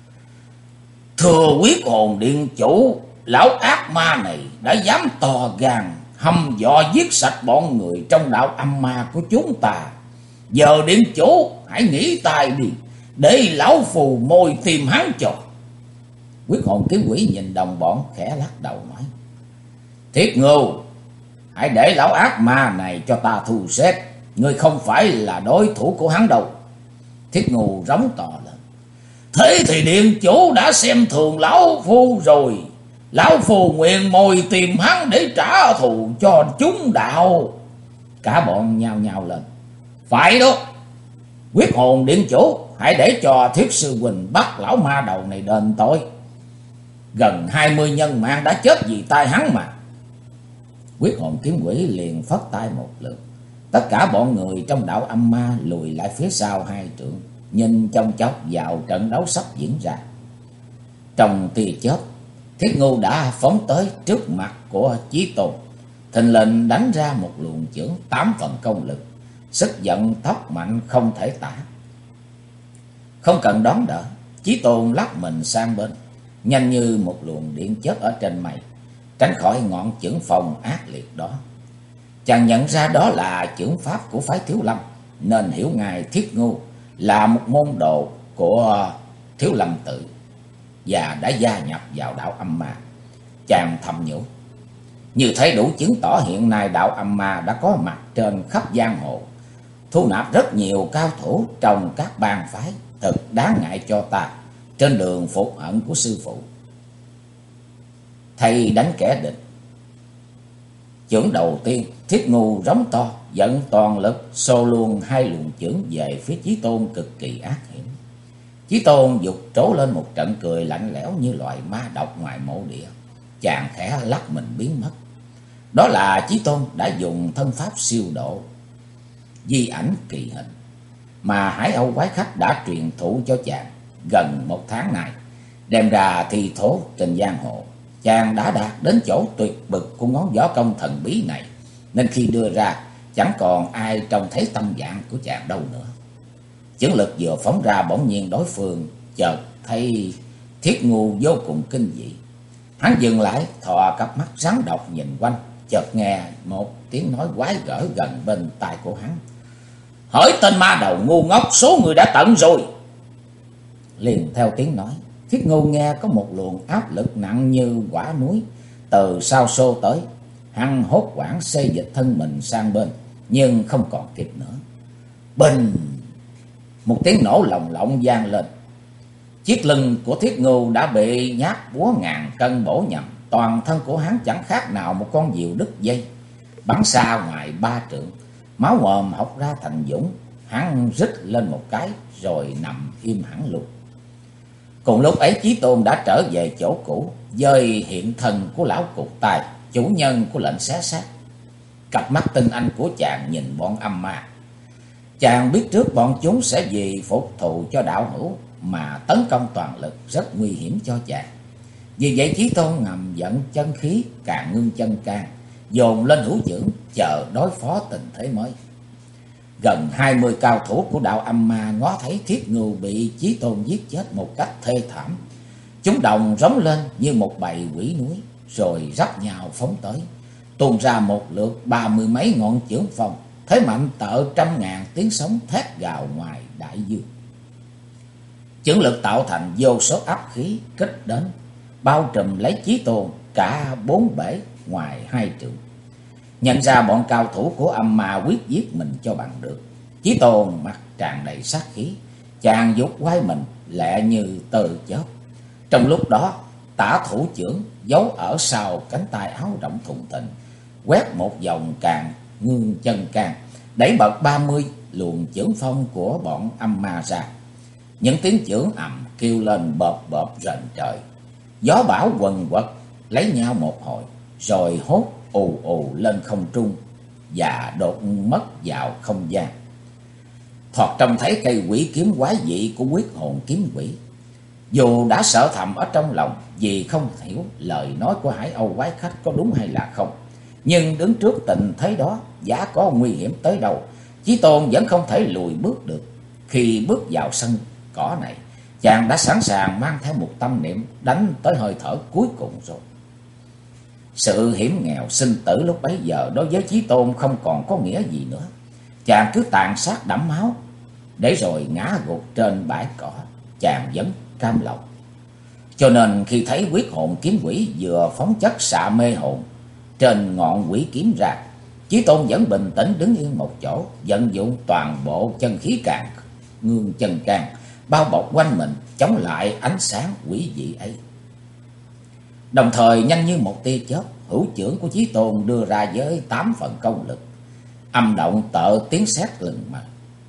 Thưa quyết hồn điện chủ, lão ác ma này đã dám to gan hăm dọa giết sạch bọn người trong đạo âm ma của chúng ta. Giờ điện chủ hãy nghỉ tay đi, để lão phù môi tìm hắn cho. Quyết hồn kiếm quỷ nhìn đồng bọn khẽ lắc đầu nói. Thiết Ngưu, hãy để lão ác ma này cho ta thu xếp. Ngươi không phải là đối thủ của hắn đâu. Thiết Ngưu rống to lên. Thế thì điện chủ đã xem thường lão phu rồi. Lão phù nguyện mồi tìm hắn để trả thù cho chúng đạo. Cả bọn nhao nhao lên. Phải đó. Quyết hồn điện chủ, hãy để cho Thiết sư huynh bắt lão ma đầu này đền tội. Gần 20 nhân mạng đã chết vì tay hắn mà. Quyết hồn kiếm quỷ liền phất tay một lượt. Tất cả bọn người trong đạo âm ma lùi lại phía sau 2 trượng, nhìn chông chốc vào trận đấu sắp diễn ra. Trong tia chớp, Thiết Ngưu đã phóng tới trước mặt của Chí Tôn, thình lình đánh ra một luồng chưởng 8 phần công lực, sức giận tốc mạnh không thể tả. Không cần đón đỡ, Chí Tôn lắc mình sang bên, nhanh như một luồng điện chớp ở trên mây, tránh khỏi ngọn chưởng phòng ác liệt đó. Chàng nhận ra đó là chưởng pháp của phái Thiếu Lâm, nên hiểu ngay Thiết Ngưu là một môn đồ của Thiếu Lâm tự và đã gia nhập vào đạo âm ma. Chàng thầm nhủ, như thế đủ chứng tỏ hiện nay đạo âm ma đã có mặt trên khắp giang hồ, thu nạp rất nhiều cao thủ trong các bang phái, thật đáng ngại cho ta trên đường phục hận của sư phụ. Thầy đánh kẻ địch. Chưởng đầu tiên, Thiết Ngưu rống to, dẫn toàn lực xô luôn 2 luồng chưởng về phía Chí Tôn cực kỳ ác hiểm. Chí Tôn giục trố lên một trận cười lạnh lẽo như loài ma độc ngoài mộ địa. Chàng khẽ lắc mình biến mất. Đó là Chí Tôn đã dùng thân pháp siêu độ di ảnh kỳ hình mà Hải Âu quái khách đã truyền thụ cho chàng gần 1 tháng nay, đem ra thi thố trên giang hồ. Chàng đã đạt đến chỗ tuyệt bực của ngón võ công thần bí này, nên khi đưa ra chẳng còn ai trông thấy tâm dạng của chàng đâu nữa. Chưởng lực vừa phóng ra, bỗng nhiên đối phương chợt thấy Thiết Ngưu vô cùng kinh dị. Hắn dừng lại, thò cặp mắt rắn độc nhìn quanh, chợt nghe một tiếng nói quái gở gần bên tai của hắn. Hỡi tên ma đầu ngu ngốc, số người đã tận rồi. Liền theo tiếng nói, Thiết Ngưu nghe có một luồng áp lực nặng như quả núi từ sau xô tới. Hắn hốt hoảng xê dịch thân mình sang bên, nhưng không còn kịp nữa. Bình! Một tiếng nổ lồng lộng vang lên. Chiếc lưng của Thiết Ngưu đã bị nhát búa ngàn cân bổ nhầm. Toàn thân của hắn chẳng khác nào một con diều đứt dây, bắn xa ngoài 3 trượng. Máu mồm học ra thành dũng. Hắn rít lên một cái rồi nằm im hẳn luôn. Cùng lúc ấy, Chí Tôn đã trở về chỗ cũ, dời hiện thân của lão cụt tài, chủ nhân của lệnh xé xác. Cặp mắt tinh anh của chàng nhìn bọn âm ma. Chàng biết trước bọn chúng sẽ vì phục thù cho đạo hữu mà tấn công toàn lực rất nguy hiểm cho chàng. Vì vậy Chí Tôn ngầm dẫn chân khí Càn Ngưng Chân Can dồn lên hữu chưởng, chờ đối phó tình thế mới. Gần 20 cao thủ của đạo Âm Ma ngó thấy Thiết Ngưu bị Chí Tôn giết chết một cách thê thảm. Chúng đồng rống lên như một bầy quỷ núi, rồi rắc nhau phóng tới, tuôn ra một lượt 30 mấy ngọn chưởng phong, thế mạnh tợ trăm ngàn tiếng sóng thét gào ngoài đại dương. Chưởng lực tạo thành vô số áp khí kích đến, bao trùm lấy Chí Tôn cả 4 bể ngoài 2 trượng. Nhận ra bọn cao thủ của Âm Ma quyết giết mình cho bằng được, Chí Tôn mặt tràn đầy sát khí, chàng giục quay mình lẹ như tơ chớp. Trong lúc đó, tả thủ chưởng giấu ở sau cánh tay áo rộng thùng thình, quét một vòng Càn Ngưng Chân Can, đẩy bật 30 luồng chưởng phong của bọn Âm Ma ra. Những tiếng chưởng ầm kêu lên bợp bợp rền trời. Gió bão quần quật lấy nhau một hồi, rồi hốt ù ù lên không trung và đột mất vào không gian. Thoạt trông thấy cây quỷ kiếm quái dị của Quyết Hồn Kiếm Quỷ. Dù đã sợ thầm ở trong lòng vì không hiểu lời nói của Hải Âu quái khách có đúng hay là không, nhưng đứng trước tình thế đó, giá có nguy hiểm tới đâu, Chí Tôn vẫn không thể lùi bước được. Khi bước vào sân cỏ này, chàng đã sẵn sàng mang theo một tâm niệm đánh tới hơi thở cuối cùng rồi. Sự hiểm nghèo sinh tử lúc bấy giờ đối với Chí Tôn không còn có nghĩa gì nữa. Chàng cứ tàn sát đẫm máu, để rồi ngã gục trên bãi cỏ, chàng vẫn cam lòng. Cho nên khi thấy Quyết Hồn Kiếm Quỷ vừa phóng chất xạ mê hồn trên ngọn quỷ kiếm ra, Chí Tôn vẫn bình tĩnh đứng yên một chỗ, vận dụng toàn bộ chân khí Càn Ngưng Chân Can bao bọc quanh mình, chống lại ánh sáng quỷ dị ấy. Đồng thời nhanh như một tia chớp, hữu chưởng của Chí Tôn đưa ra với 8 phần công lực, âm động tợ tiếng sét lừng mà.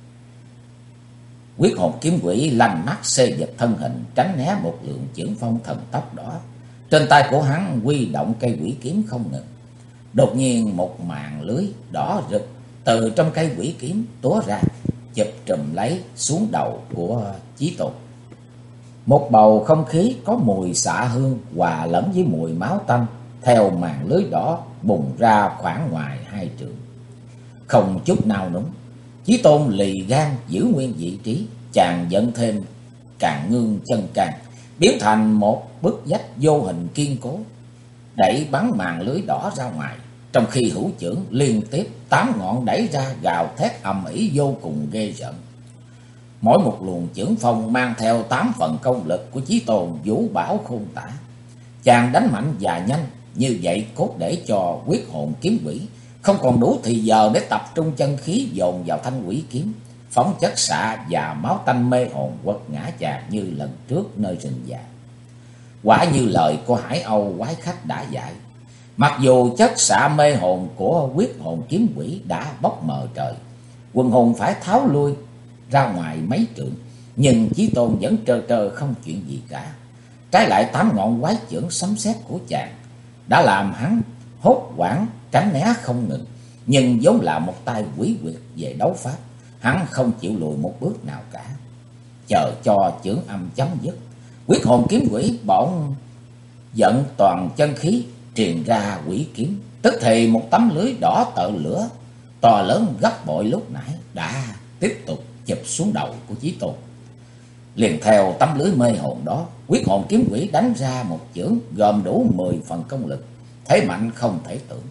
Quyết Hồn Kiếm Quỷ lành mắt xê dịch thân hình, tránh né một lượng chưởng phong thần tốc đó. Trên tay của hắn huy động cây quỷ kiếm không ngừng. Đột nhiên một màn lưới đỏ rực từ trong cây quỷ kiếm túa ra, chụp trùm lấy xuống đầu của Chí Tôn. Một bầu không khí có mùi xạ hương hòa lẫn với mùi máu tanh theo màn lưới đỏ bùng ra khoảng ngoài 2 trượng. Không chút nào núng, Chí Tôn lì gan giữ nguyên vị trí, chàng dẫn thêm Càn Ngưng Chân Can, biến thành một bức vách vô hình kiên cố, đẩy bắn màn lưới đỏ ra ngoài. Trong khi hữu chưởng liên tiếp 8 ngọn đẩy ra gào thét ầm ĩ vô cùng ghê rợn. Mỗi một luồng chưởng phong mang theo 8 phần công lực của Chí Tôn vũ bão khôn tả. Chàng đánh mạnh và nhanh như vậy cốt để cho Quyết Hồn Kiếm Quỷ không còn đủ thì giờ để tập trung chân khí dồn vào thanh quỷ kiếm, phóng chất xạ và máu tanh mê hồn quật ngã chàng như lần trước nơi rừng già. Quả như lời của Hải Âu quái khách đã dạy, mặc dù chất xạ mê hồn của Quyết Hồn Kiếm Quỷ đã bốc mờ trời, quần hồn phải tháo lui ra ngoài mấy trượng, nhưng Chí Tôn vẫn trơ trơ không chuyện gì cả. Trái lại 8 ngọn quái chưởng sấm sét của chàng đã làm hắn hốt hoảng tránh né không ngừng, nhưng vốn là một tay quỷ quyệt về đấu pháp, hắn không chịu lùi một bước nào cả. Chờ cho chưởng âm chấm dứt, Quyết Hồn Kiếm Quỷ bỗng vận toàn chân khí truyền ra quỷ kiếm, tức thì một tấm lưới đỏ tợ lửa to lớn gấp bội lúc nãy đã tiếp tục chụp xuống đầu của Chí Tôn. Liền theo tấm lưới mê hồn đó, Quyết Hồn Kiếm Quỷ đánh ra một chưởng gồm đủ 10 phần công lực, thế mạnh không thể tưởng.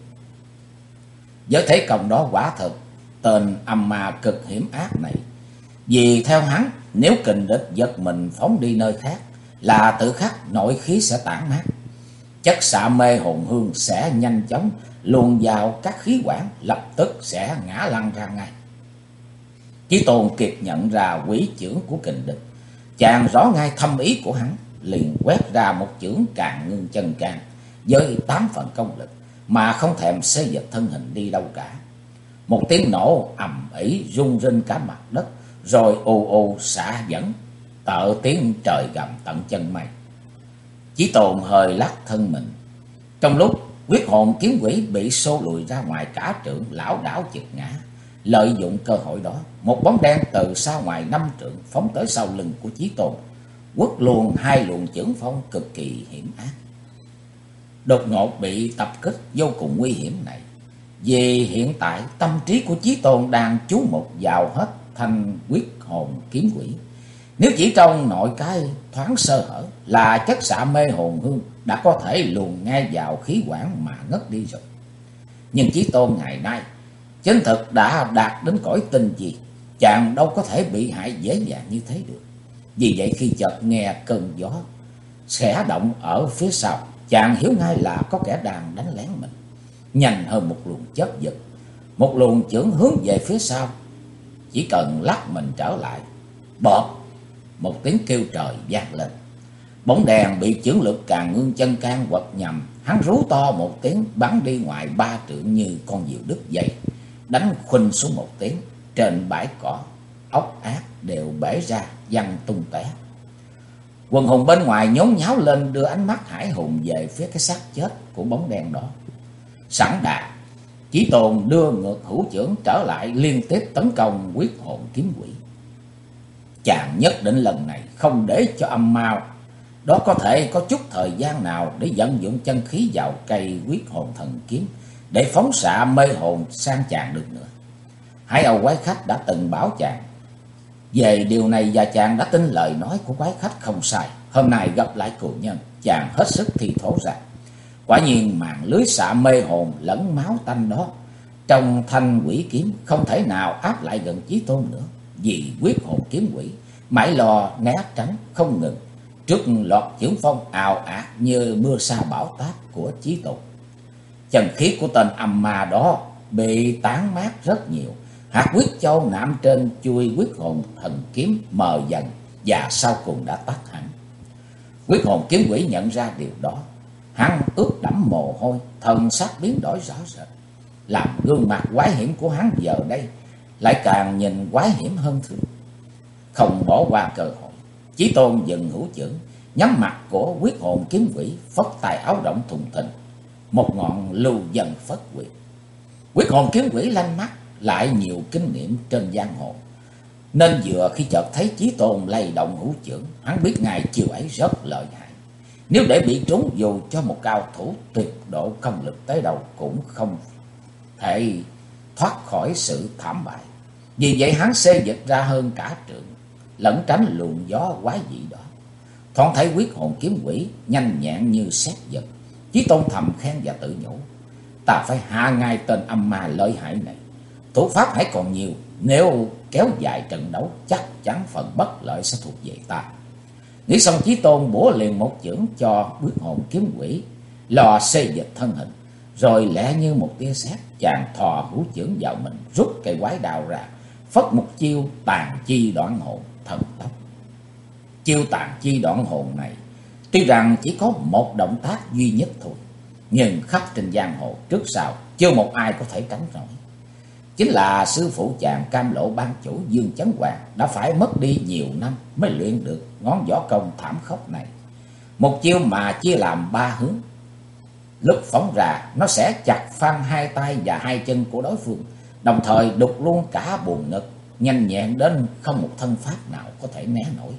Với thế công đó quả thật tên Âm Ma cực hiểm ác này, vì theo hắn, nếu kình địch giật mình phóng đi nơi khác là tự khắc nội khí sẽ tản mát, chất xạ mê hồn hương sẽ nhanh chóng luồn vào các khí quản, lập tức sẽ ngã lăn ra ngay. Chí Tôn kịp nhận ra quỷ chưởng của kình địch, chàng rõ ngay thâm ý của hắn, liền quét ra một chưởng Càn Ngưng Chân Can với 8 phần công lực, mà không thèm xê dịch thân hình đi đâu cả. Một tiếng nổ ầm ĩ rung rinh cả mặt đất, rồi ù ù xạ dẫn, tợ tiếng trời gầm tận chân mây. Chí Tôn hơi lắc thân mình. Trong lúc Quyết Hồn Kiếm Quỷ bị xô lùi ra ngoài cả trượng, lảo đảo chực ngã. Lợi dụng cơ hội đó, một bóng đen từ xa ngoài 5 trượng phóng tới sau lưng của Chí Tôn, quất luôn hai luồng chưởng phong cực kỳ hiểm ác. Đột ngột bị tập kích vô cùng nguy hiểm này, vì hiện tại tâm trí của Chí Tôn đang chú mục vào hết thanh quyết hồn kiếm quỷ. Nếu chỉ trong nội cái thoáng sơ hở là chất xạ mê hồn hương đã có thể luồn ngay vào khí quản mà ngất đi rồi. Nhưng Chí Tôn ngày nay chính thực đã đạt đến cõi tinh gì, chàng đâu có thể bị hại dễ dàng như thế được. Vì vậy khi chợt nghe cơn gió khẽ động ở phía sau, chàng hiểu ngay là có kẻ đang đánh lén mình. Nhanh hơn một luồng chớp giật, một luồng chưởng hướng về phía sau, chỉ cần lắc mình trở lại, bọt một tiếng kêu trời vang lên. Bóng đèn bị chưởng lực Càn Ngương Chân Can quật nhầm, hắn rú to một tiếng bắn đi ngoài 3 trượng như con diều đứt dây, đánh khuynh xuống một tiếng. Trên bãi cỏ, ốc ác đều bể ra văng tung tóe. Quần hùng bên ngoài nhốn nháo lên, đưa ánh mắt hải hùng về phía cái xác chết của bóng đen đó. Sẵn đà, Chí Tôn đưa ngược hữu chưởng trở lại, liên tiếp tấn công quyết hồn kiếm quỷ. Chàng nhất định lần này không để cho âm mao đó có thể có chút thời gian nào để vận dụng chân khí vào cây quyết hồn thần kiếm để phóng xạ mê hồn sang chàng được nữa. Hải Âu quái khách đã từng bảo chàng về điều này, và chàng đã tin lời nói của quái khách không sai. Hôm nay gặp lại cừu nhân, chàng hết sức thi thố ra. Quả nhiên màn lưới xạ mê hồn lẫn máu tanh đó trong thanh quỷ kiếm không thể nào áp lại gần Chí Tôn nữa, vì quyết hồn kiếm quỷ mãi lo né tránh không ngừng trước loạt chưởng phong ào ạt như mưa sa bão táp của Chí Tôn. Chân khí của tên âm ma đó bị tán mát rất nhiều. Hạt quyết châu nạm trên chuôi quyết hồn thần kiếm mờ dần và sau cùng đã tắt hẳn. Quyết hồn kiếm quỷ nhận ra điều đó, hắn ướt đẫm mồ hôi, thần sắc biến đổi rõ rệt, làm gương mặt quái hiểm của hắn giờ đây lại càng nhìn quái hiểm hơn thường. Không bỏ qua cơ hội, Chí Tôn dừng hữu chưởng, nhắm mặt của quyết hồn kiếm quỷ, phất tài áo động thùng thình, một ngọn lưu dần phất quyệt. Quyết hồn kiếm quỷ lanh mắt lại nhiều kinh nghiệm trên giang hồ, nên vừa khi chợt thấy Chí Tôn lay động hữu chưởng, hắn biết ngài chiêu ấy rất lợi hại. Nếu để bị trúng, dù cho một cao thủ tuyệt độ công lực tới đâu cũng không thể thoát khỏi sự thảm bại. Vì vậy hắn xê dịch ra hơn cả trượng, lẩn tránh luồng gió quái dị đó. Thoáng thấy quyết hồn kiếm quỷ nhanh nhẹn như sét giật, Chí Tôn thầm khen và tự nhủ: ta phải hạ ngay tên âm ma lợi hại này. Thủ pháp hãy còn nhiều, nếu kéo dài trận đấu chắc chắn phần bất lợi sẽ thuộc về ta. Nghĩ xong, Chí Tôn bủa liền một chưởng cho quyết hồn kiếm quỷ lò xê dịch thân hình, rồi lẹ như một tia sét, chàng thò hữu chưởng vào mình, rút cây quái đao ra, phất một chiêu tàn chi đoạn hồn thần tốc. Chiêu tàn chi đoạn hồn này tuy rằng chỉ có một động tác duy nhất thôi, nhưng khắp trên giang hồ trước sau chưa một ai có thể tránh nổi. Chính là sư phụ chàng Cam Lộ ban chủ Dương Chấn Hoàng đã phải mất đi nhiều năm mới luyện được ngón võ công thảm khốc này. Một chiêu mà chia làm 3 hướng, lúc phóng ra nó sẽ chặt phăng hai tay và hai chân của đối phương, đồng thời đục luôn cả buồng ngực, nhanh nhẹn đến không một thân pháp nào có thể né nổi.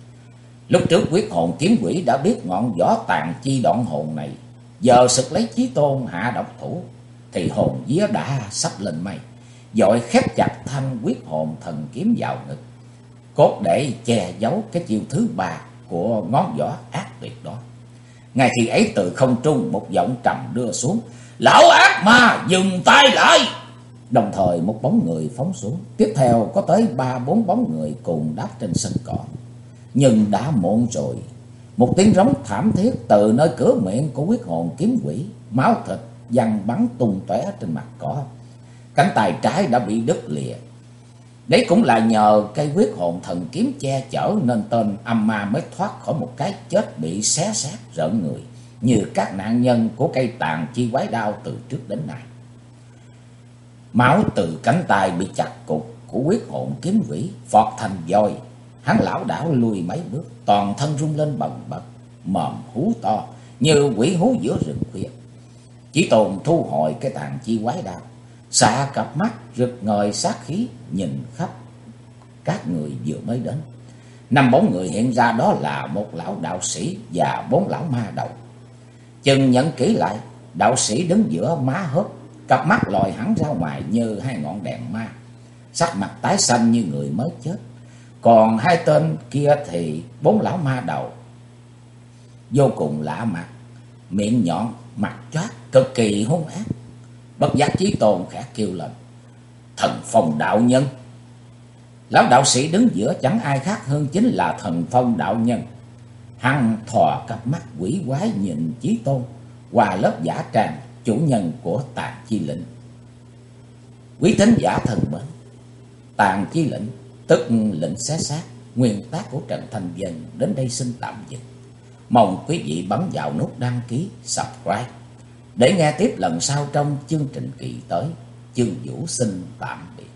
Lúc trước quyết hồn kiếm quỷ đã biết ngọn võ tàn chi đoạn hồn này, giờ sực lấy Chí Tôn hạ độc thủ thì hồn vía đã sắp lên mây, vội khép chặt thanh quyết hồn thần kiếm vào ngực, cốt để che giấu cái chiêu thứ 3 của ngón võ ác tuyệt đó. Ngay khi ấy, từ không trung một giọng trầm đưa xuống: lão ác ma dừng tay lại. Đồng thời một bóng người phóng xuống, tiếp theo có tới 3-4 bóng người cùng đáp trên sân cỏ. Nhưng đã muộn rồi, một tiếng rống thảm thiết từ nơi cửa miệng của quyết hồn kiếm quỷ, máu thịt văng bắn tung tóe trên mặt cỏ. Cánh tay trái đã bị đứt lìa. Đấy cũng là nhờ cây quyết hồn thần kiếm che chở nên tên âm ma mới thoát khỏi một cái chết bị xé xác rợn người, như các nạn nhân của cây tàn chi quái đao từ trước đến nay. Máu từ cánh tay bị chặt cục của quyết hồn kiếm quỷ phọt thành vòi. Hắn lảo đảo lùi mấy bước, toàn thân rung lên bần bật, mồm hú to như quỷ hú giữa rừng khuya. Chí Tôn thu hồi cái tàn chi quái đao, xạ cặp mắt rực ngời sát khí nhìn khắp các người vừa mới đến. năm bóng người hiện ra đó là một lão đạo sĩ và bốn lão ma đầu. Chừng nhận kỹ lại, đạo sĩ đứng giữa má hớp, cặp mắt lòi hẳn ra ngoài như hai ngọn đèn ma, sắc mặt tái xanh như người mới chết. Còn hai tên kia thì bốn lão ma đầu, vô cùng lạ mặt, miệng nhọn, mặt choát, cực kỳ hung ác. Bất giác Chí Tôn khẽ kêu lên: Thần Phong đạo nhân! Lão đạo sĩ đứng giữa chẳng ai khác hơn chính là Thần Phong đạo nhân. Hắn thò cặp mắt quỷ quái nhìn Chí Tôn qua lớp giả trang chủ nhân của Tàn Chi Lĩnh. Quý thính giả thân mến, Tàn Chi Lĩnh tức lĩnh xé xác, nguyên tác của Trần Thanh Vân đến đây xin tạm dừng. Mong quý vị bấm vào nút đăng ký, subscribe để nghe tiếp lần sau trong chương trình kỳ tới. Chương Vũ xin tạm biệt.